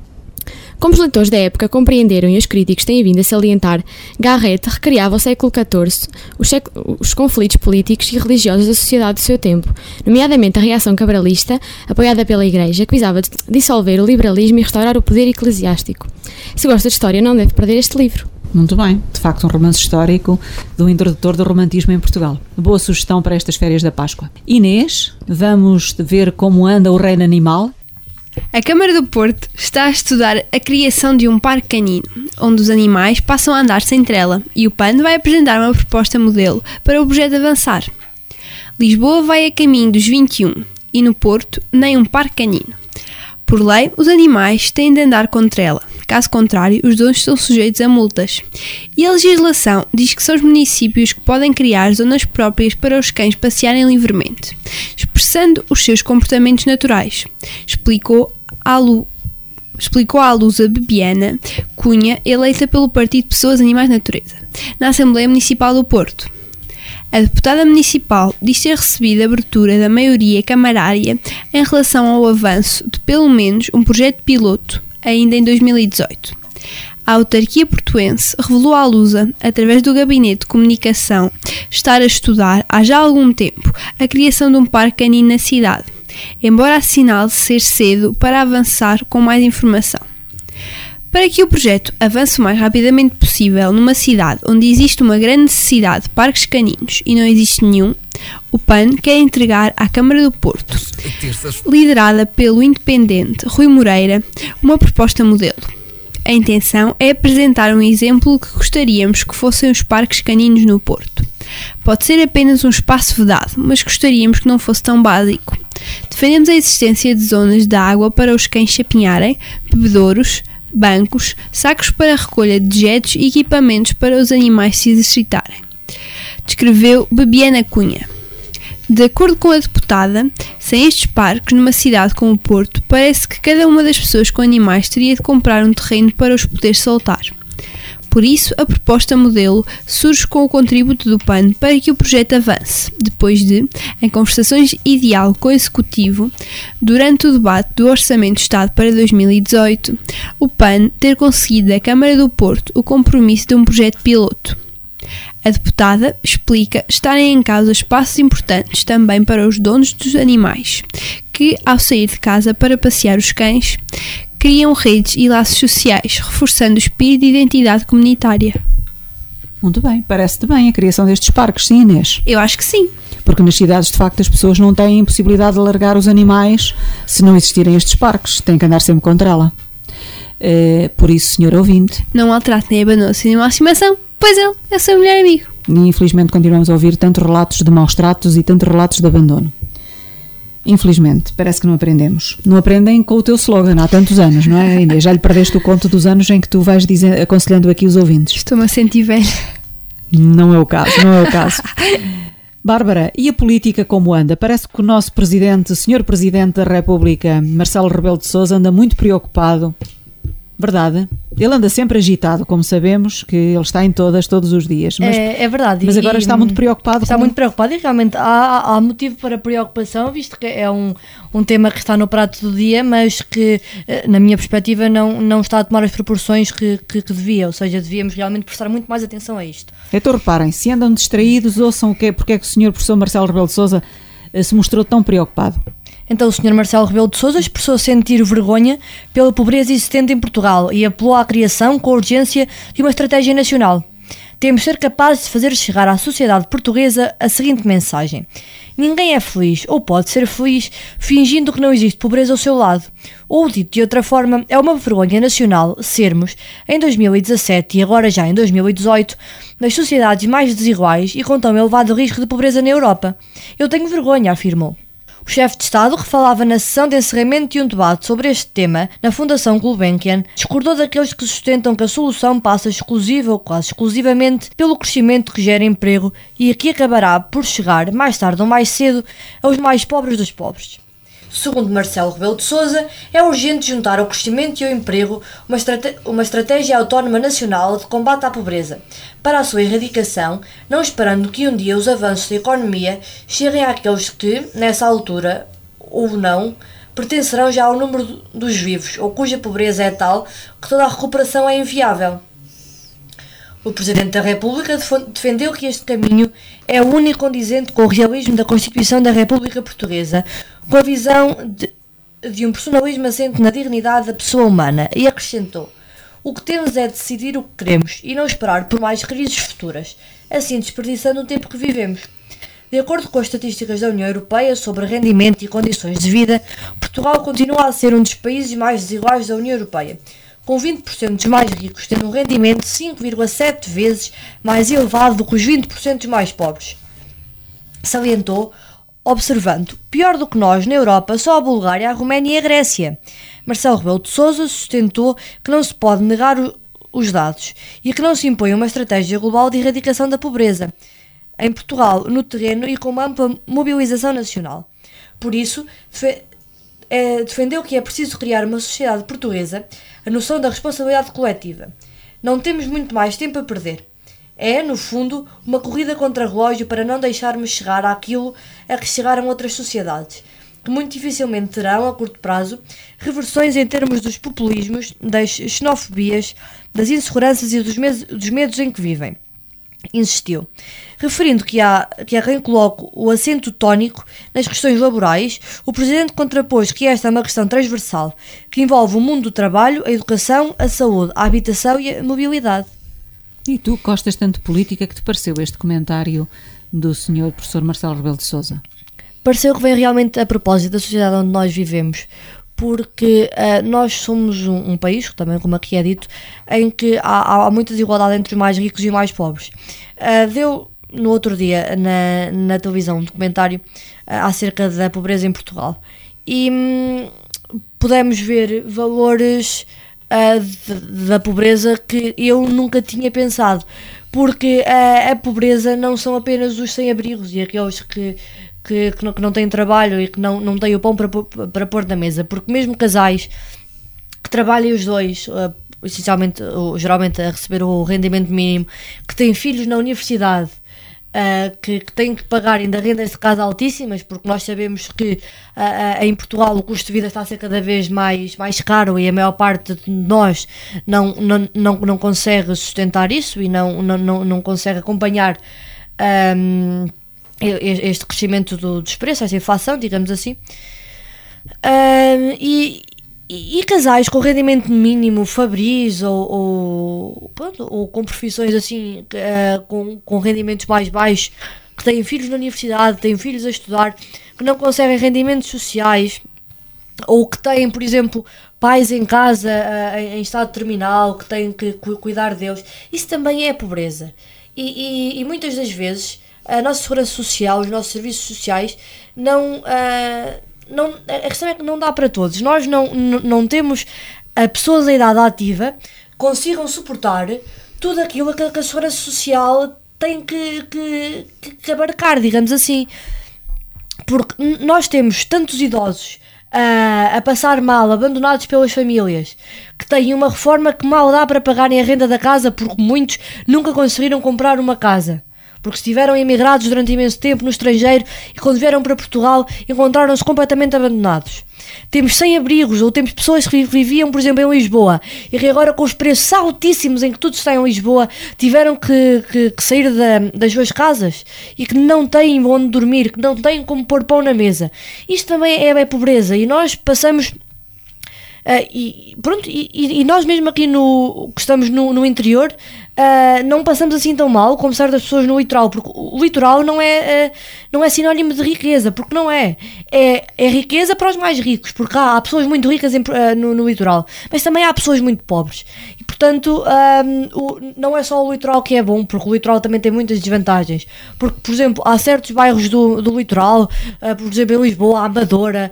Como os leitores da época compreenderam e os críticos têm vindo a salientar, Garrett recriava ao século catorze os, os conflitos políticos e religiosos da sociedade do seu tempo, nomeadamente a reação cabralista, apoiada pela Igreja, que visava dissolver o liberalismo e restaurar o poder eclesiástico. Se gosta de história, não deve perder este livro. Muito bem, de facto um romance histórico do introdutor do romantismo em Portugal. Boa sugestão para estas férias da Páscoa. Inês, vamos ver como anda o reino animal. A Câmara do Porto está a estudar a criação de um parque canino, onde os animais passam a andar sem trela, e o P A N vai apresentar uma proposta modelo para o projeto avançar. Lisboa vai a caminho dos vinte e um, e no Porto nem um parque canino. Por lei, os animais têm de andar com trela, caso contrário, os donos são sujeitos a multas. E a legislação diz que são os municípios que podem criar zonas próprias para os cães passearem livremente, expressando os seus comportamentos naturais, explicou a, Lu, explicou a Lusa Bebiana Cunha, eleita pelo Partido Pessoas, Animais, Natureza, na Assembleia Municipal do Porto. A deputada municipal diz ter recebido a abertura da maioria camarária em relação ao avanço de pelo menos um projeto piloto, ainda em dois mil e dezoito. A autarquia portuense revelou à Lusa, através do Gabinete de Comunicação, estar a estudar há já algum tempo a criação de um parque canino na cidade, embora assinale ser cedo para avançar com mais informação. Para que o projeto avance o mais rapidamente possível numa cidade onde existe uma grande necessidade de parques caninos e não existe nenhum, o P A N quer entregar à Câmara do Porto, liderada pelo independente Rui Moreira, uma proposta modelo. A intenção é apresentar um exemplo que gostaríamos que fossem os parques caninos no Porto. Pode ser apenas um espaço vedado, mas gostaríamos que não fosse tão básico. Defendemos a existência de zonas de água para os cães chapinharem, bebedouros, bancos, sacos para recolha de dejetos e equipamentos para os animais se exercitarem. Descreveu Bebiana Cunha. De acordo com a deputada, sem estes parques numa cidade como o Porto, parece que cada uma das pessoas com animais teria de comprar um terreno para os poder soltar. Por isso, a proposta modelo surge com o contributo do P A N para que o projeto avance, depois de, em conversações ideal com o Executivo, durante o debate do Orçamento do Estado para dois mil e dezoito, o P A N ter conseguido da Câmara do Porto o compromisso de um projeto piloto. A deputada explica estarem em causa espaços importantes também para os donos dos animais, que, ao sair de casa para passear os cães, criam redes e laços sociais, reforçando o espírito de identidade comunitária. Muito bem, parece-te bem a criação destes parques, sim, Inês? Eu acho que sim. Porque nas cidades, de facto, as pessoas não têm possibilidade de largar os animais se não existirem estes parques, têm que andar sempre contra ela. É, por isso, senhor ouvinte... Não maltrate nem abandono-se nenhuma estimação, pois ele é seu melhor amigo. E infelizmente continuamos a ouvir tantos relatos de maus tratos e tantos relatos de abandono. Infelizmente, parece que não aprendemos. Não aprendem com o teu slogan há tantos anos, não é, Inês? Já lhe perdeste o conto dos anos em que tu vais dizer, aconselhando aqui os ouvintes. Estou-me a sentir velha. Não é o caso, não é o caso. Bárbara, e a política como anda? Parece que o nosso presidente, senhor Presidente da República, Marcelo Rebelo de Sousa, anda muito preocupado. Verdade? Ele anda sempre agitado, como sabemos, que ele está em todas, todos os dias. Mas, é, é verdade. Mas agora e, está muito preocupado. Está com... muito preocupado e realmente há, há motivo para preocupação, visto que é um, um tema que está no prato do dia, mas que, na minha perspectiva, não, não está a tomar as proporções que, que, que devia. Ou seja, devíamos realmente prestar muito mais atenção a isto. Então reparem, se andam distraídos, ouçam o que é, porque é que o senhor professor Marcelo Rebelo de Sousa se mostrou tão preocupado. Então o senhor Marcelo Rebelo de Sousa expressou sentir vergonha pela pobreza existente em Portugal e apelou à criação com urgência de uma estratégia nacional. Temos de ser capazes de fazer chegar à sociedade portuguesa a seguinte mensagem: ninguém é feliz, ou pode ser feliz, fingindo que não existe pobreza ao seu lado. Ou, dito de outra forma, é uma vergonha nacional sermos, em dois mil e dezassete e agora já em dois mil e dezoito, das sociedades mais desiguais e com tão elevado risco de pobreza na Europa. Eu tenho vergonha, afirmou. O chefe de Estado, que falava na sessão de encerramento de um debate sobre este tema na Fundação Gulbenkian, discordou daqueles que sustentam que a solução passa exclusiva ou quase exclusivamente pelo crescimento que gera emprego e que acabará por chegar, mais tarde ou mais cedo, aos mais pobres dos pobres. Segundo Marcelo Rebelo de Sousa, é urgente juntar ao crescimento e ao emprego uma, estrate- uma estratégia autónoma nacional de combate à pobreza, para a sua erradicação, não esperando que um dia os avanços da economia cheguem àqueles que, nessa altura, ou não, pertencerão já ao número dos vivos, ou cuja pobreza é tal que toda a recuperação é inviável. O Presidente da República defendeu que este caminho é o único condizente com o realismo da Constituição da República Portuguesa, com a visão de, de um personalismo assente na dignidade da pessoa humana, e acrescentou: o que temos é decidir o que queremos e não esperar por mais crises futuras, assim desperdiçando o tempo que vivemos. De acordo com as estatísticas da União Europeia sobre rendimento e condições de vida, Portugal continua a ser um dos países mais desiguais da União Europeia, com vinte por cento dos mais ricos tendo um rendimento cinco vírgula sete vezes mais elevado do que os vinte por cento dos mais pobres. Salientou, observando: pior do que nós na Europa, só a Bulgária, a Roménia e a Grécia. Marcelo Rebelo de Sousa sustentou que não se pode negar o, os dados e que não se impõe uma estratégia global de erradicação da pobreza em Portugal, no terreno e com uma ampla mobilização nacional. Por isso, defe- é, defendeu que é preciso criar uma sociedade portuguesa, a noção da responsabilidade coletiva. Não temos muito mais tempo a perder. É, no fundo, uma corrida contra relógio para não deixarmos chegar àquilo a que chegaram outras sociedades, que muito dificilmente terão, a curto prazo, reversões em termos dos populismos, das xenofobias, das inseguranças e dos medos, dos medos em que vivem. insistiu, referindo que há, que há quem coloque o acento tónico nas questões laborais. O Presidente contrapôs que esta é uma questão transversal, que envolve o mundo do trabalho, a educação, a saúde, a habitação e a mobilidade. E tu, que gostas tanto de política, que te pareceu este comentário do senhor professor Marcelo Rebelo de Sousa? Pareceu que vem realmente a propósito da sociedade onde nós vivemos, porque uh, nós somos um, um país, também como aqui é dito, em que há, há muita desigualdade entre os mais ricos e os mais pobres. Uh, deu no outro dia na, na televisão um documentário uh, acerca da pobreza em Portugal e hum, pudemos ver valores uh, de, da pobreza que eu nunca tinha pensado, porque uh, a pobreza não são apenas os sem-abrigos e aqueles que Que, que, não, que não têm trabalho e que não, não têm o pão para, para pôr na mesa, porque mesmo casais que trabalhem os dois, uh, essencialmente, uh, geralmente a receber o rendimento mínimo, que têm filhos na universidade, uh, que, que têm que pagar ainda rendas de casa altíssimas, porque nós sabemos que uh, uh, em Portugal o custo de vida está a ser cada vez mais, mais caro e a maior parte de nós não, não, não, não consegue sustentar isso e não, não, não, não consegue acompanhar um, este crescimento do, dos preços, esta inflação, digamos assim, um, e, e, e casais com rendimento mínimo, Fabris, ou, ou, pronto, ou com profissões assim, uh, com, com rendimentos mais baixos, que têm filhos na universidade, têm filhos a estudar, que não conseguem rendimentos sociais, ou que têm, por exemplo, pais em casa uh, em, em estado terminal, que têm que cu- cuidar deles, isso também é pobreza. E, e, e muitas das vezes a nossa segurança social, os nossos serviços sociais, não, uh, não, a questão é que não dá para todos. Nós não, n- não temos uh, pessoas em idade ativa que consigam suportar tudo aquilo que, que a segurança social tem que, que, que, que abarcar, digamos assim. Porque n- nós temos tantos idosos uh, a passar mal, abandonados pelas famílias, que têm uma reforma que mal dá para pagarem a renda da casa, porque muitos nunca conseguiram comprar uma casa. Porque estiveram emigrados durante imenso tempo no estrangeiro e quando vieram para Portugal encontraram-se completamente abandonados. Temos sem-abrigos, ou temos pessoas que viviam, por exemplo, em Lisboa e que agora, com os preços altíssimos em que tudo está em Lisboa, tiveram que, que, que sair da, das suas casas e que não têm onde dormir, que não têm como pôr pão na mesa. Isto também é, é pobreza e nós passamos... Uh, e, pronto, e, e nós mesmo aqui no, que estamos no, no interior uh, não passamos assim tão mal como certas pessoas no litoral, porque o litoral não é, uh, não é sinónimo de riqueza, porque não é. É, é riqueza para os mais ricos, porque há, há pessoas muito ricas em, uh, no, no litoral, mas também há pessoas muito pobres. E portanto um, o, não é só o litoral que é bom, porque o litoral também tem muitas desvantagens. Porque, por exemplo, há certos bairros do, do litoral, uh, por exemplo em Lisboa, a Amadora,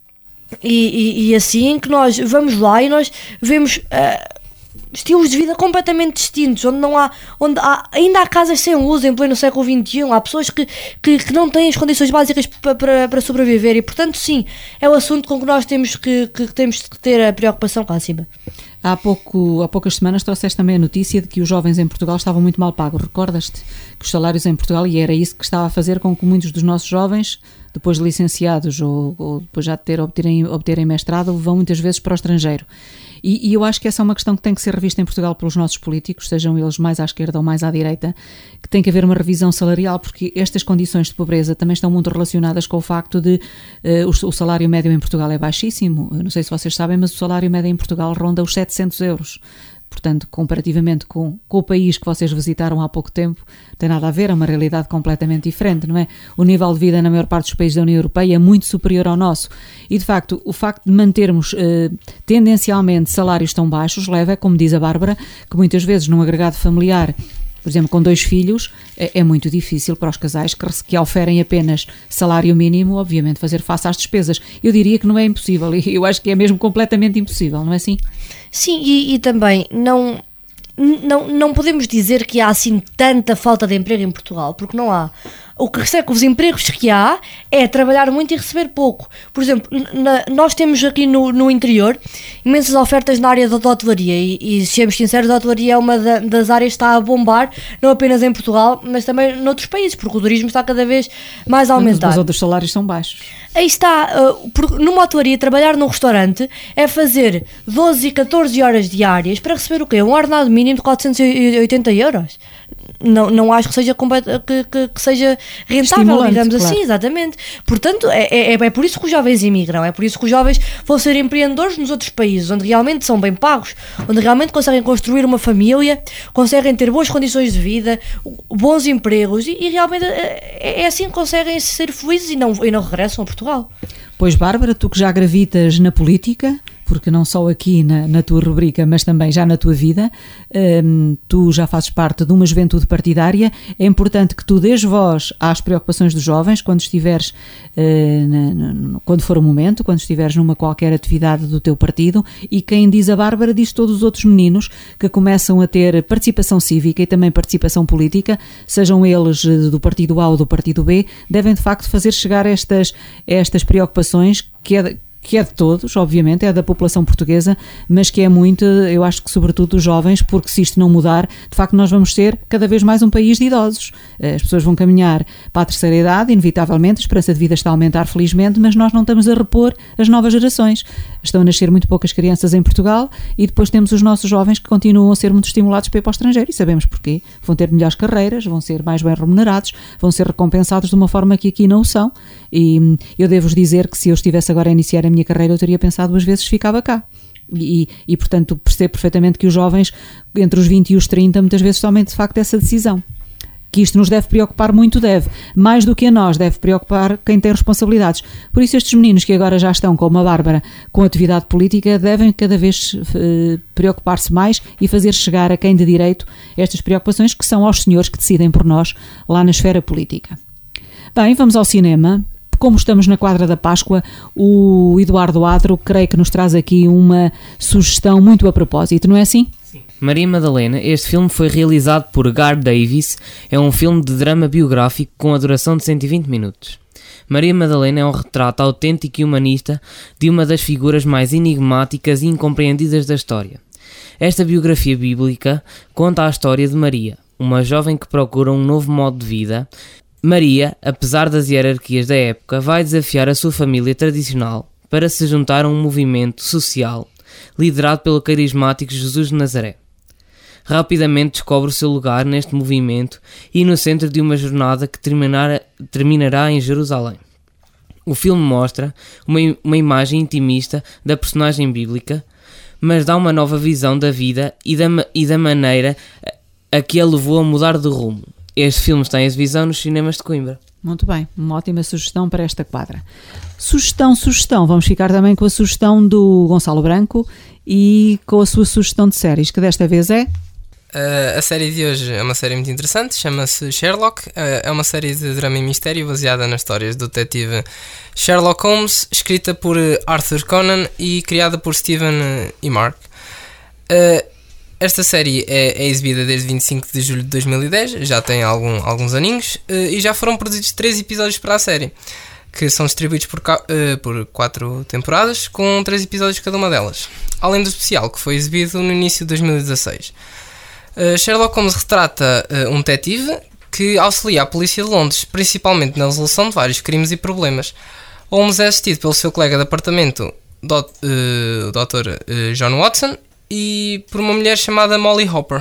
E, e, e assim que nós vamos lá e nós vemos uh, estilos de vida completamente distintos, onde não há, onde há, ainda há casas sem luz em pleno século vinte e um, há pessoas que, que, que não têm as condições básicas para, para, para sobreviver e portanto sim, é o assunto com que nós temos que, que, que temos que ter a preocupação cá acima. Há, pouco, há poucas semanas trouxeste também a notícia de que os jovens em Portugal estavam muito mal pagos. Recordas-te que os salários em Portugal, e era isso que estava a fazer com que muitos dos nossos jovens, depois de licenciados ou, ou depois já de ter, obterem, obterem mestrado, vão muitas vezes para o estrangeiro. E, e eu acho que essa é uma questão que tem que ser revista em Portugal pelos nossos políticos, sejam eles mais à esquerda ou mais à direita, que tem que haver uma revisão salarial, porque estas condições de pobreza também estão muito relacionadas com o facto de uh, o, o salário médio em Portugal é baixíssimo. Eu não sei se vocês sabem, mas o salário médio em Portugal ronda os setecentos euros. Portanto, comparativamente com, com o país que vocês visitaram há pouco tempo, tem nada a ver, é uma realidade completamente diferente, não é? O nível de vida na maior parte dos países da União Europeia é muito superior ao nosso. E, de facto, o facto de mantermos eh, tendencialmente salários tão baixos leva, como diz a Bárbara, que muitas vezes num agregado familiar, por exemplo, com dois filhos, é, é muito difícil para os casais que, que oferem apenas salário mínimo, obviamente, fazer face às despesas. Eu diria que não é impossível, eu acho que é mesmo completamente impossível, não é assim? Sim, e, e também não, não, não podemos dizer que há assim tanta falta de emprego em Portugal, porque não há. O que é que os empregos que há é trabalhar muito e receber pouco. Por exemplo, na, nós temos aqui no, no interior imensas ofertas na área da hotelaria e, e sejamos sinceros, a hotelaria é uma da, das áreas que está a bombar, não apenas em Portugal, mas também noutros países, porque o turismo está cada vez mais a aumentar. Mas os outros salários são baixos. Aí está, uh, numa hotelaria, trabalhar num restaurante é fazer doze e catorze horas diárias para receber o quê? Um ordenado mínimo de quatrocentos e oitenta euros? não, não acho que seja, completa, que, que, que seja rentável, Estimulante, digamos claro. assim, exatamente. Portanto, é, é, é por isso que os jovens imigram, é por isso que os jovens vão ser empreendedores nos outros países, onde realmente são bem pagos, onde realmente conseguem construir uma família, conseguem ter boas condições de vida, bons empregos, e, e realmente é, é assim que conseguem ser felizes e não, e não regressam a Portugal. Pois, Bárbara, tu que já gravitas na política, porque não só aqui na, na tua rubrica, mas também já na tua vida, hum, tu já fazes parte de uma juventude partidária, é importante que tu dês voz às preocupações dos jovens quando estiveres, uh, na, na, quando for o momento, quando estiveres numa qualquer atividade do teu partido, e quem diz a Bárbara diz todos os outros meninos que começam a ter participação cívica e também participação política, sejam eles do partido A ou do partido B, devem de facto fazer chegar estas, estas preocupações que é que é de todos, obviamente, é da população portuguesa, mas que é muito, eu acho que sobretudo dos jovens, porque se isto não mudar, de facto nós vamos ser cada vez mais um país de idosos. As pessoas vão caminhar para a terceira idade, inevitavelmente, a esperança de vida está a aumentar felizmente, mas nós não estamos a repor as novas gerações. Estão a nascer muito poucas crianças em Portugal e depois temos os nossos jovens que continuam a ser muito estimulados para ir para o estrangeiro, e sabemos porquê. Vão ter melhores carreiras, vão ser mais bem remunerados, vão ser recompensados de uma forma que aqui não o são, e eu devo-vos dizer que se eu estivesse agora a iniciar a minha carreira, eu teria pensado duas vezes se ficava cá. E, e, portanto, percebo perfeitamente que os jovens, entre os vinte e os trinta, muitas vezes tomem de facto essa decisão. Que isto nos deve preocupar muito, deve. Mais do que a nós, deve preocupar quem tem responsabilidades. Por isso, estes meninos que agora já estão, como a Bárbara, com atividade política, devem cada vez uh, preocupar-se mais e fazer chegar a quem de direito estas preocupações, que são aos senhores que decidem por nós lá na esfera política. Bem, vamos ao cinema. Como estamos na quadra da Páscoa, o Eduardo Adro creio que nos traz aqui uma sugestão muito a propósito, não é assim? Sim. Maria Madalena, este filme foi realizado por Gar Davis, é um filme de drama biográfico com a duração de cento e vinte minutos. Maria Madalena é um retrato autêntico e humanista de uma das figuras mais enigmáticas e incompreendidas da história. Esta biografia bíblica conta a história de Maria, uma jovem que procura um novo modo de vida. Maria, apesar das hierarquias da época, vai desafiar a sua família tradicional para se juntar a um movimento social liderado pelo carismático Jesus de Nazaré. Rapidamente descobre o seu lugar neste movimento e no centro de uma jornada que terminará, terminará em Jerusalém. O filme mostra uma, uma imagem intimista da personagem bíblica, mas dá uma nova visão da vida e da, e da maneira a que a levou a mudar de rumo. Este filme está em exibição nos cinemas de Coimbra. Muito bem, uma ótima sugestão para esta quadra. Sugestão, sugestão, vamos ficar também com a sugestão do Gonçalo Branco e com a sua sugestão de séries, que desta vez é... Uh, a série de hoje é uma série muito interessante, chama-se Sherlock. Uh, é uma série de drama e mistério baseada nas histórias do detetive Sherlock Holmes, escrita por Arthur Conan e criada por Stephen E. Mark. Uh, Esta série é, é exibida desde vinte e cinco de julho de dois mil e dez, já tem algum, alguns aninhos, uh, e já foram produzidos três episódios para a série, que são distribuídos por, uh, por quatro temporadas, com três episódios cada uma delas, além do especial, que foi exibido no início de dois mil e dezasseis. Uh, Sherlock Holmes retrata uh, um detetive que auxilia a polícia de Londres, principalmente na resolução de vários crimes e problemas. Holmes é assistido pelo seu colega de apartamento, dot, uh, o doutor uh, John Watson, e por uma mulher chamada Molly Hopper.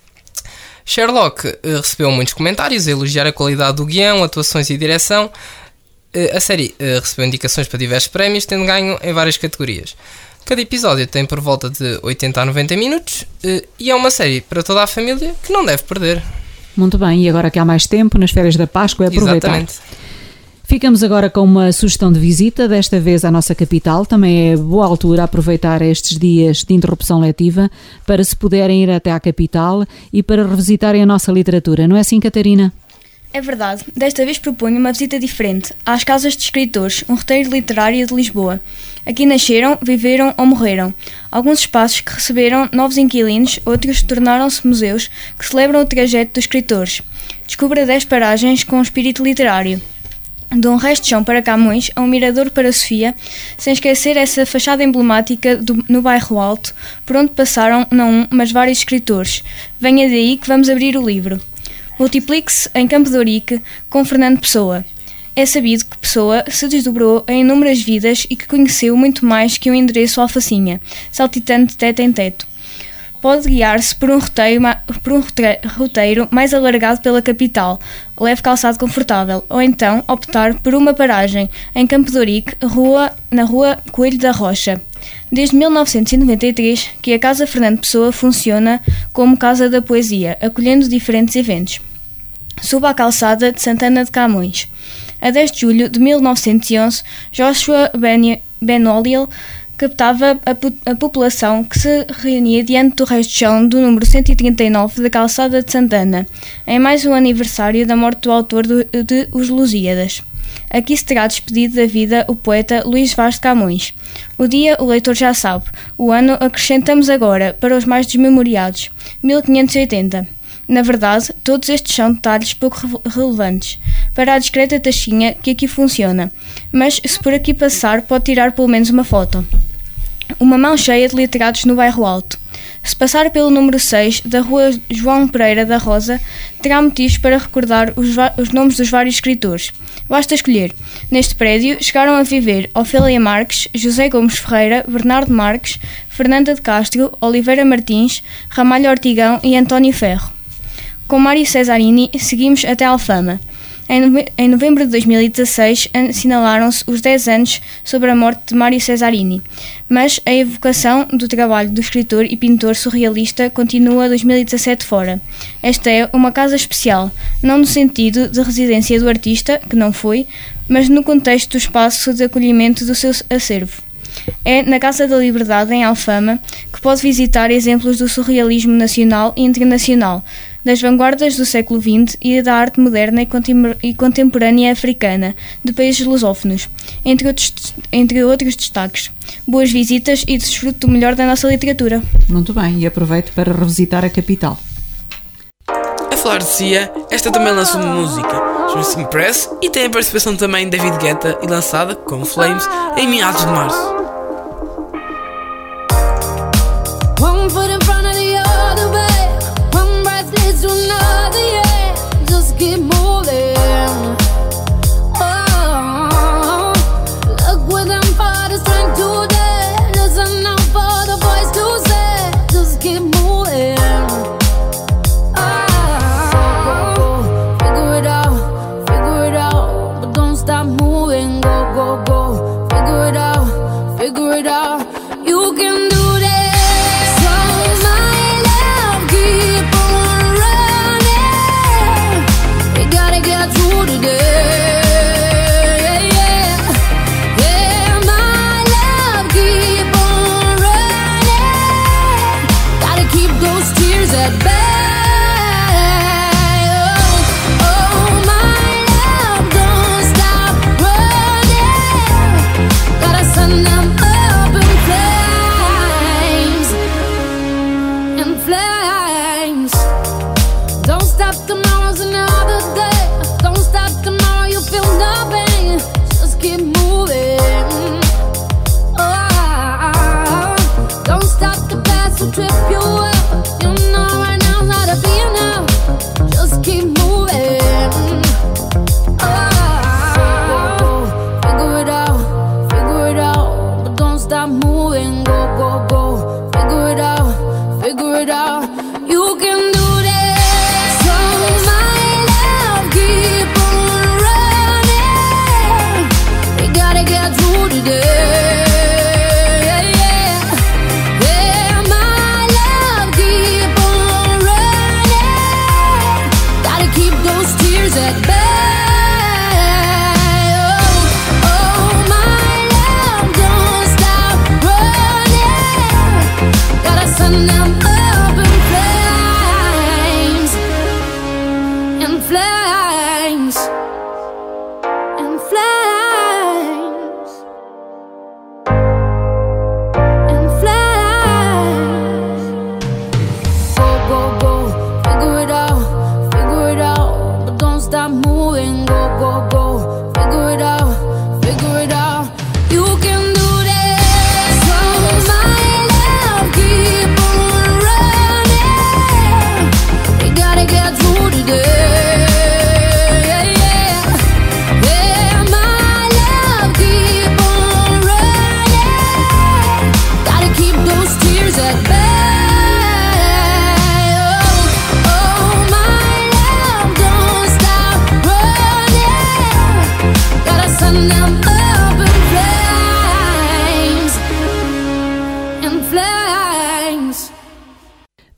Sherlock uh, recebeu muitos comentários a elogiar a qualidade do guião, atuações e direção. Uh, a série uh, recebeu indicações para diversos prémios, tendo ganho em várias categorias. Cada episódio tem por volta de oitenta a noventa minutos uh, e é uma série para toda a família que não deve perder. Muito bem, e agora que há mais tempo, nas férias da Páscoa, é aproveitar. Exatamente. Ficamos agora com uma sugestão de visita, desta vez à nossa capital. Também é boa altura aproveitar estes dias de interrupção letiva para se puderem ir até à capital e para revisitarem a nossa literatura. Não é assim, Catarina? É verdade. Desta vez proponho uma visita diferente às Casas de Escritores, um roteiro literário de Lisboa. Aqui nasceram, viveram ou morreram. Alguns espaços que receberam novos inquilinos, outros tornaram-se museus que celebram o trajeto dos escritores. Descubra dez paragens com espírito literário. De um resto de chão para Camões a um mirador para Sofia, sem esquecer essa fachada emblemática do, no bairro Alto, por onde passaram não um, mas vários escritores. Venha daí que vamos abrir o livro. Multiplique-se em Campo de Ourique com Fernando Pessoa. É sabido que Pessoa se desdobrou em inúmeras vidas e que conheceu muito mais que um endereço alfacinha, saltitando de teto em teto. Pode guiar-se por um, roteiro, por um roteiro mais alargado pela capital, leve calçado confortável, ou então optar por uma paragem em Campo de Ourique, rua, na rua Coelho da Rocha. Desde mil novecentos e noventa e três que a Casa Fernando Pessoa funciona como Casa da Poesia, acolhendo diferentes eventos. Suba a calçada de Santana de Camões. A dez de julho de mil novecentos e onze, Joshua Benoliel captava a, a população que se reunia diante do resto de chão do número cento e trinta e nove da calçada de Santana, em mais um aniversário da morte do autor do, de Os Lusíadas. Aqui se terá despedido da vida o poeta Luís Vaz de Camões. O dia o leitor já sabe, o ano acrescentamos agora, para os mais desmemoriados, mil quinhentos e oitenta. Na verdade, todos estes são detalhes pouco relevantes para a discreta taxinha que aqui funciona, mas se por aqui passar pode tirar pelo menos uma foto. Uma mão cheia de literados no bairro Alto. Se passar pelo número seis da rua João Pereira da Rosa, terá motivos para recordar os, os nomes dos vários escritores. Basta escolher. Neste prédio chegaram a viver Ofélia Marques, José Gomes Ferreira, Bernardo Marques, Fernanda de Castro, Oliveira Martins, Ramalho Ortigão e António Ferro. Com Mário Cesarini, seguimos até Alfama. Em novembro de dois mil e dezasseis, assinalaram-se os dez anos sobre a morte de Mário Cesarini, mas a evocação do trabalho do escritor e pintor surrealista continua dois mil e dezassete fora. Esta é uma casa especial, não no sentido de residência do artista, que não foi, mas no contexto do espaço de acolhimento do seu acervo. É na Casa da Liberdade, em Alfama, que pode visitar exemplos do surrealismo nacional e internacional, das vanguardas do século vinte e da arte moderna e contemporânea africana, de países lusófonos, entre outros, entre outros destaques. Boas visitas e desfrute do melhor da nossa literatura. Muito bem, e aproveito para revisitar a capital. A falar de Cia, esta também lançou uma música, chama-se Impress, e tem a participação também de David Guetta e lançada, como Flames, em meados de março. One foot in front of the other, babe. One breath leads to another, yeah. Just keep moving. Oh, look within for the strength today. Listen out for the voice to say. Just keep moving. Oh, figure it out, figure it out, but don't stop moving. Go, go, go. Figure it out, figure it out. You can do.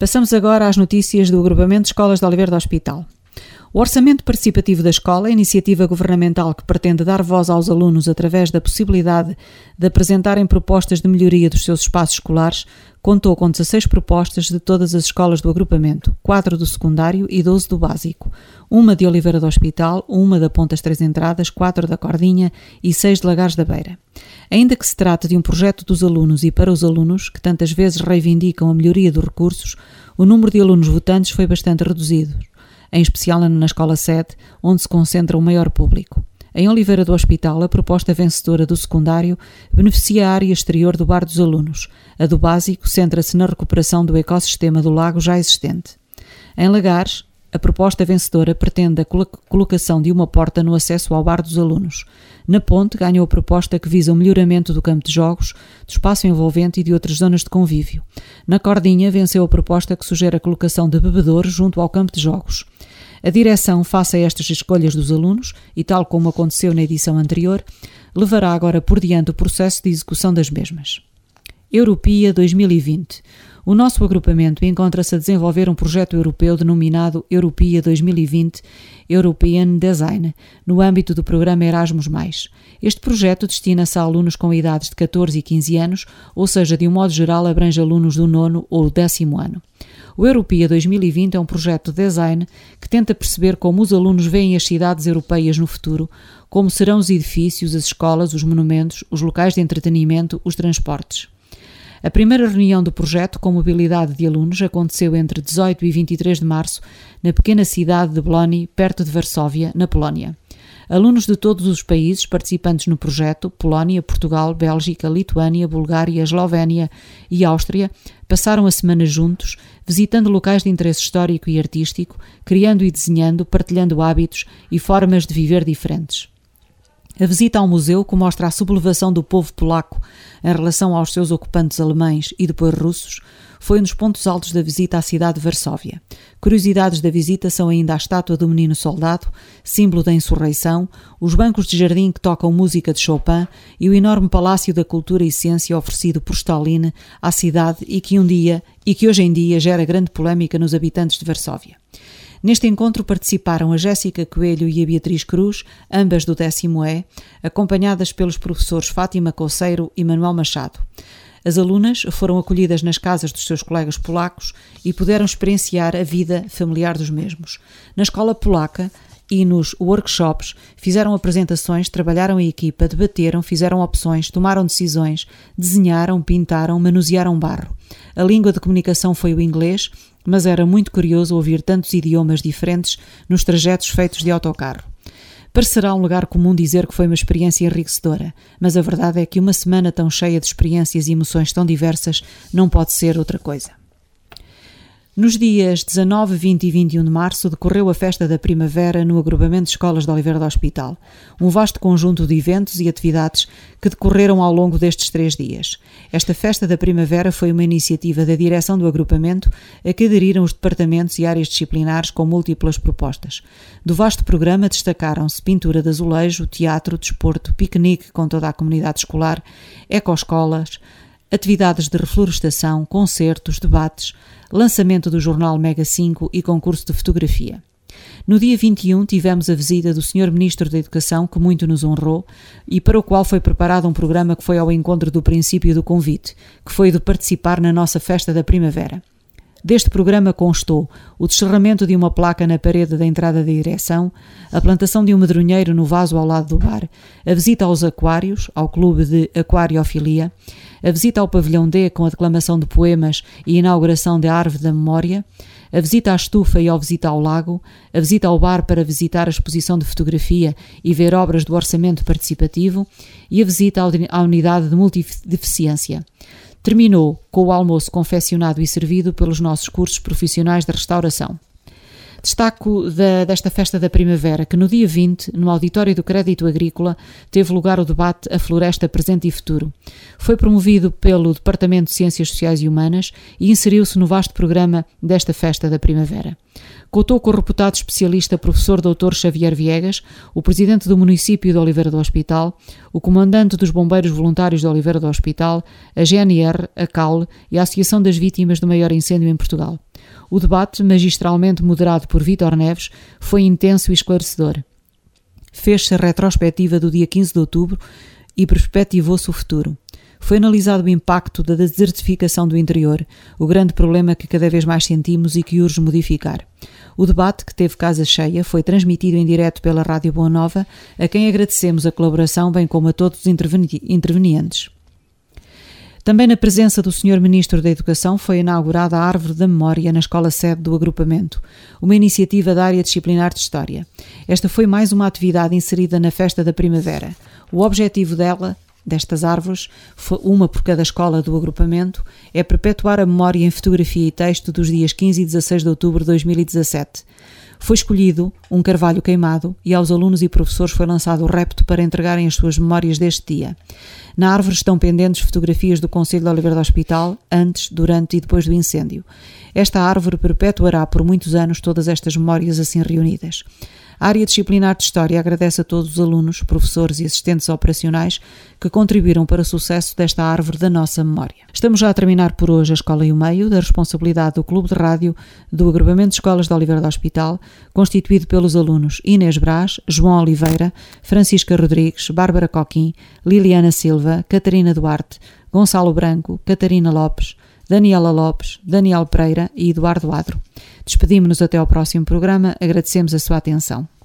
Passamos agora às notícias do Agrupamento de Escolas de Oliveira do Hospital. O Orçamento Participativo da Escola, a iniciativa governamental que pretende dar voz aos alunos através da possibilidade de apresentarem propostas de melhoria dos seus espaços escolares, contou com dezasseis propostas de todas as escolas do agrupamento, quatro do secundário e doze do básico, uma de Oliveira do Hospital, uma da Pontas Três Entradas, quatro da Cordinha e seis de Lagares da Beira. Ainda que se trate de um projeto dos alunos e para os alunos, que tantas vezes reivindicam a melhoria dos recursos, o número de alunos votantes foi bastante reduzido, em especial na escola sede, onde se concentra o maior público. Em Oliveira do Hospital, a proposta vencedora do secundário beneficia a área exterior do bar dos alunos. A do básico centra-se na recuperação do ecossistema do lago já existente. Em Lagares, a proposta vencedora pretende a colocação de uma porta no acesso ao bar dos alunos. Na Ponte, ganhou a proposta que visa o melhoramento do campo de jogos, do espaço envolvente e de outras zonas de convívio. Na Cordinha, venceu a proposta que sugere a colocação de bebedouros junto ao campo de jogos. A direção, face a estas escolhas dos alunos, e tal como aconteceu na edição anterior, levará agora por diante o processo de execução das mesmas. Europea dois mil e vinte. O nosso agrupamento encontra-se a desenvolver um projeto europeu denominado Europea dois mil e vinte European Design, no âmbito do programa Erasmus mais. Este projeto destina-se a alunos com idades de catorze e quinze anos, ou seja, de um modo geral abrange alunos do nono ou décimo ano. O Europea dois mil e vinte é um projeto de design que tenta perceber como os alunos veem as cidades europeias no futuro, como serão os edifícios, as escolas, os monumentos, os locais de entretenimento, os transportes. A primeira reunião do projeto com mobilidade de alunos aconteceu entre dezoito e vinte e três de março na pequena cidade de Blony, perto de Varsóvia, na Polónia. Alunos de todos os países participantes no projeto, Polónia, Portugal, Bélgica, Lituânia, Bulgária, Eslovénia e Áustria, passaram a semana juntos, visitando locais de interesse histórico e artístico, criando e desenhando, partilhando hábitos e formas de viver diferentes. A visita ao museu, que mostra a sublevação do povo polaco em relação aos seus ocupantes alemães e depois russos, foi um dos pontos altos da visita à cidade de Varsóvia. Curiosidades da visita são ainda a estátua do menino soldado, símbolo da insurreição, os bancos de jardim que tocam música de Chopin e o enorme Palácio da Cultura e Ciência oferecido por Stalin à cidade e que um dia, e que hoje em dia gera grande polémica nos habitantes de Varsóvia. Neste encontro participaram a Jéssica Coelho e a Beatriz Cruz, ambas do décimo E, acompanhadas pelos professores Fátima Coceiro e Manuel Machado. As alunas foram acolhidas nas casas dos seus colegas polacos e puderam experienciar a vida familiar dos mesmos. Na escola polaca e nos workshops fizeram apresentações, trabalharam em equipa, debateram, fizeram opções, tomaram decisões, desenharam, pintaram, manusearam barro. A língua de comunicação foi o inglês, mas era muito curioso ouvir tantos idiomas diferentes nos trajetos feitos de autocarro. Parecerá um lugar comum dizer que foi uma experiência enriquecedora, mas a verdade é que uma semana tão cheia de experiências e emoções tão diversas não pode ser outra coisa. Nos dias dezanove, vinte e vinte e um de março decorreu a Festa da Primavera no Agrupamento de Escolas de Oliveira do Hospital, um vasto conjunto de eventos e atividades que decorreram ao longo destes três dias. Esta Festa da Primavera foi uma iniciativa da direção do agrupamento a que aderiram os departamentos e áreas disciplinares com múltiplas propostas. Do vasto programa destacaram-se pintura de azulejo, teatro, desporto, piquenique com toda a comunidade escolar, ecoescolas, atividades de reflorestação, concertos, debates, lançamento do jornal Mega cinco e concurso de fotografia. No dia vinte e um tivemos a visita do senhor Ministro da Educação, que muito nos honrou, e para o qual foi preparado um programa que foi ao encontro do princípio do convite, que foi de participar na nossa Festa da Primavera. Deste programa constou o descerramento de uma placa na parede da entrada da direção, a plantação de um medronheiro no vaso ao lado do bar, a visita aos aquários, ao clube de aquariofilia, a visita ao pavilhão D com a declamação de poemas e inauguração da Árvore da Memória, a visita à estufa e ao visita ao lago, a visita ao bar para visitar a exposição de fotografia e ver obras do orçamento participativo e a visita à unidade de multideficiência. Terminou com o almoço confeccionado e servido pelos nossos cursos profissionais de restauração. Destaco da, desta Festa da Primavera que no dia vinte, no auditório do Crédito Agrícola, teve lugar o debate A Floresta Presente e Futuro. Foi promovido pelo Departamento de Ciências Sociais e Humanas e inseriu-se no vasto programa desta Festa da Primavera. Contou com o reputado especialista professor doutor Xavier Viegas, o presidente do município de Oliveira do Hospital, o comandante dos bombeiros voluntários de Oliveira do Hospital, a G N R, a C A L e a Associação das Vítimas do Maior Incêndio em Portugal. O debate, magistralmente moderado por Vítor Neves, foi intenso e esclarecedor. Fez-se a retrospectiva do dia quinze de outubro e perspectivou-se o futuro. Foi analisado o impacto da desertificação do interior, o grande problema que cada vez mais sentimos e que urge modificar. O debate, que teve casa cheia, foi transmitido em direto pela Rádio Boa Nova, a quem agradecemos a colaboração, bem como a todos os interveni- intervenientes. Também na presença do senhor Ministro da Educação foi inaugurada a Árvore da Memória na escola-sede do agrupamento, uma iniciativa da área disciplinar de História. Esta foi mais uma atividade inserida na Festa da Primavera. O objetivo dela, destas árvores, uma por cada escola do agrupamento, é perpetuar a memória em fotografia e texto dos dias quinze e dezasseis de outubro de dois mil e dezassete. Foi escolhido um carvalho queimado e aos alunos e professores foi lançado o repto para entregarem as suas memórias deste dia. Na árvore estão pendentes fotografias do Conselho de Oliveira do Hospital, antes, durante e depois do incêndio. Esta árvore perpetuará por muitos anos todas estas memórias assim reunidas. A área disciplinar de História agradece a todos os alunos, professores e assistentes operacionais que contribuíram para o sucesso desta árvore da nossa memória. Estamos já a terminar por hoje a Escola e o Meio, da responsabilidade do Clube de Rádio do Agrupamento de Escolas de Oliveira do Hospital, constituído pelos alunos Inês Brás, João Oliveira, Francisca Rodrigues, Bárbara Coquim, Liliana Silva, Catarina Duarte, Gonçalo Branco, Catarina Lopes, Daniela Lopes, Daniel Pereira e Eduardo Adro. Despedimos-nos até ao próximo programa, agradecemos a sua atenção.